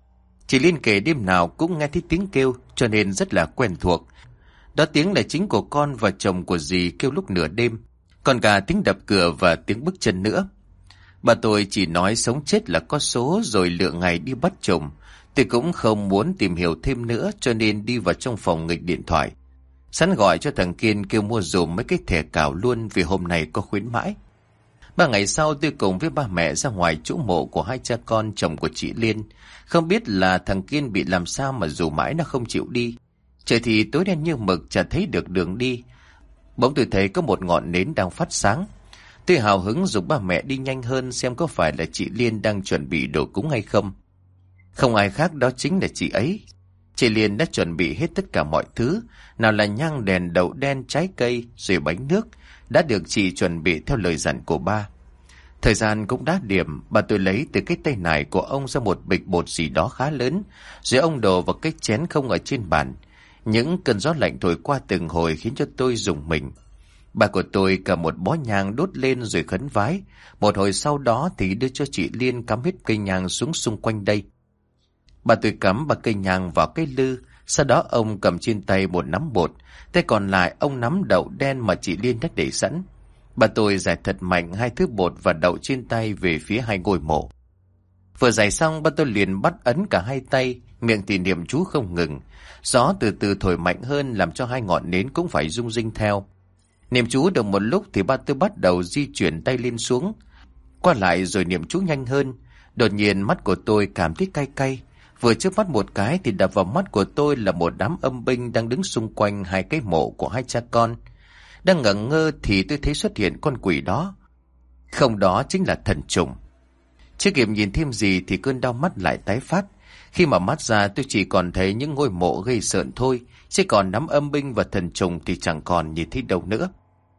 Chị Liên kể đêm nào cũng nghe thấy tiếng kêu cho nên rất là quen thuộc. Đó tiếng là chính của con và chồng của dì kêu lúc nửa đêm, còn cả tiếng đập cửa và tiếng bước chân nữa. Bà tôi chỉ nói sống chết là có số rồi lựa ngày đi bắt chồng. Tôi cũng không muốn tìm hiểu thêm nữa cho nên đi vào trong phòng nghịch điện thoại. Sẵn gọi cho thằng Kiên kêu mua dùm mấy cái thẻ cào luôn vì hôm nay có khuyến mãi. 3 ngày sau tôi cùng với ba mẹ ra ngoài chỗ mộ của hai cha con chồng của chị Liên. Không biết là thằng Kiên bị làm sao mà dù mãi nó không chịu đi. Trời thì tối đen như mực, chả thấy được đường đi. Bỗng tôi thấy có một ngọn nến đang phát sáng. Tôi hào hứng giục ba mẹ đi nhanh hơn xem có phải là chị Liên đang chuẩn bị đồ cúng hay không. Không ai khác, đó chính là chị ấy. Chị Liên đã chuẩn bị hết tất cả mọi thứ, nào là nhang đèn, đậu đen, trái cây, rồi bánh nước, đã được chị chuẩn bị theo lời dặn của ba. Thời gian cũng đã điểm, bà tôi lấy từ cái tay nải của ông ra một bịch bột gì đó khá lớn, rồi ông đổ vào cái chén không ở trên bàn. Những cơn gió lạnh thổi qua từng hồi khiến cho tôi rùng mình. Bà của tôi cầm một bó nhang đốt lên rồi khấn vái. Một hồi sau đó thì đưa cho chị Liên cắm hết cây nhang xuống xung quanh đây. Bà tôi cắm 3 cây nhang vào cái lư, sau đó ông cầm trên tay một nắm bột, tay còn lại ông nắm đậu đen mà chị Liên đã để sẵn. Bà tôi rải thật mạnh 2 thứ bột và đậu trên tay về phía 2 ngôi mộ. Vừa rải xong, bà tôi liền bắt ấn cả 2 tay, miệng thì niệm chú không ngừng. Gió từ từ thổi mạnh hơn làm cho 2 ngọn nến cũng phải rung rinh theo. Niệm chú được một lúc thì bà tôi bắt đầu di chuyển tay lên xuống, qua lại rồi niệm chú nhanh hơn. Đột nhiên mắt của tôi cảm thấy cay cay. Vừa chớp mắt một cái thì đập vào mắt của tôi là một đám âm binh đang đứng xung quanh 2 cái mộ của 2 cha con. Đang ngẩn ngơ thì tôi thấy xuất hiện con quỷ đó. Không, đó chính là thần trùng. Chưa kịp nhìn thêm gì thì cơn đau mắt lại tái phát. Khi mà mắt ra tôi chỉ còn thấy những ngôi mộ gây sợn thôi, chứ còn đám âm binh và thần trùng thì chẳng còn nhìn thấy đâu nữa.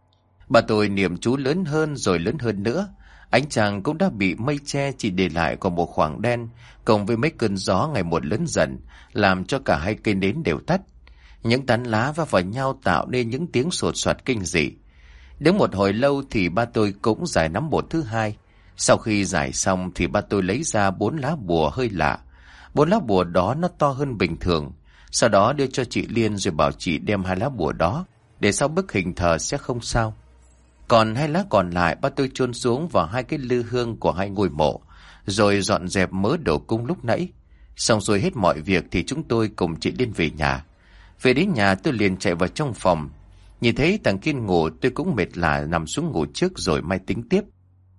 Bà tôi niệm chú lớn hơn rồi lớn hơn nữa. Ánh trăng cũng đã bị mây che, chỉ để lại còn một khoảng đen, cộng với mấy cơn gió ngày một lớn dần, làm cho cả 2 cây nến đều tắt. Những tán lá va vào nhau tạo nên những tiếng sột soạt kinh dị. Đến một hồi lâu thì ba tôi cũng giải nắm bột thứ 2. Sau khi giải xong thì ba tôi lấy ra 4 lá bùa hơi lạ. 4 lá bùa đó nó to hơn bình thường. Sau đó đưa cho chị Liên rồi bảo chị đem 2 lá bùa đó, để sau bức hình thờ sẽ không sao. Còn 2 lá còn lại ba tôi chôn xuống vào 2 cái lư hương của 2 ngôi mộ, rồi dọn dẹp mớ đồ cúng lúc nãy. Xong rồi hết mọi việc thì chúng tôi cùng chị Liên về nhà. Về đến nhà tôi liền chạy vào trong phòng. Nhìn thấy thằng Kiên ngủ, tôi cũng mệt lả nằm xuống ngủ trước rồi mai tính tiếp.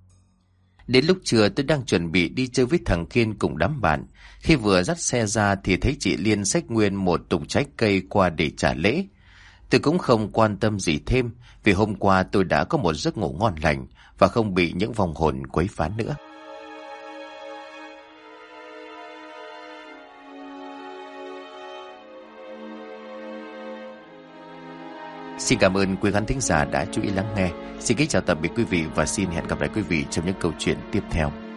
Đến lúc trưa tôi đang chuẩn bị đi chơi với thằng Kiên cùng đám bạn. Khi vừa dắt xe ra thì thấy chị Liên xách nguyên một thùng trái cây qua để trả lễ. Tôi cũng không quan tâm gì thêm, vì hôm qua tôi đã có một giấc ngủ ngon lành và không bị những vong hồn quấy phá nữa. Xin cảm ơn quý khán thính giả đã chú ý lắng nghe. Xin kính chào tạm biệt quý vị và xin hẹn gặp lại quý vị trong những câu chuyện tiếp theo.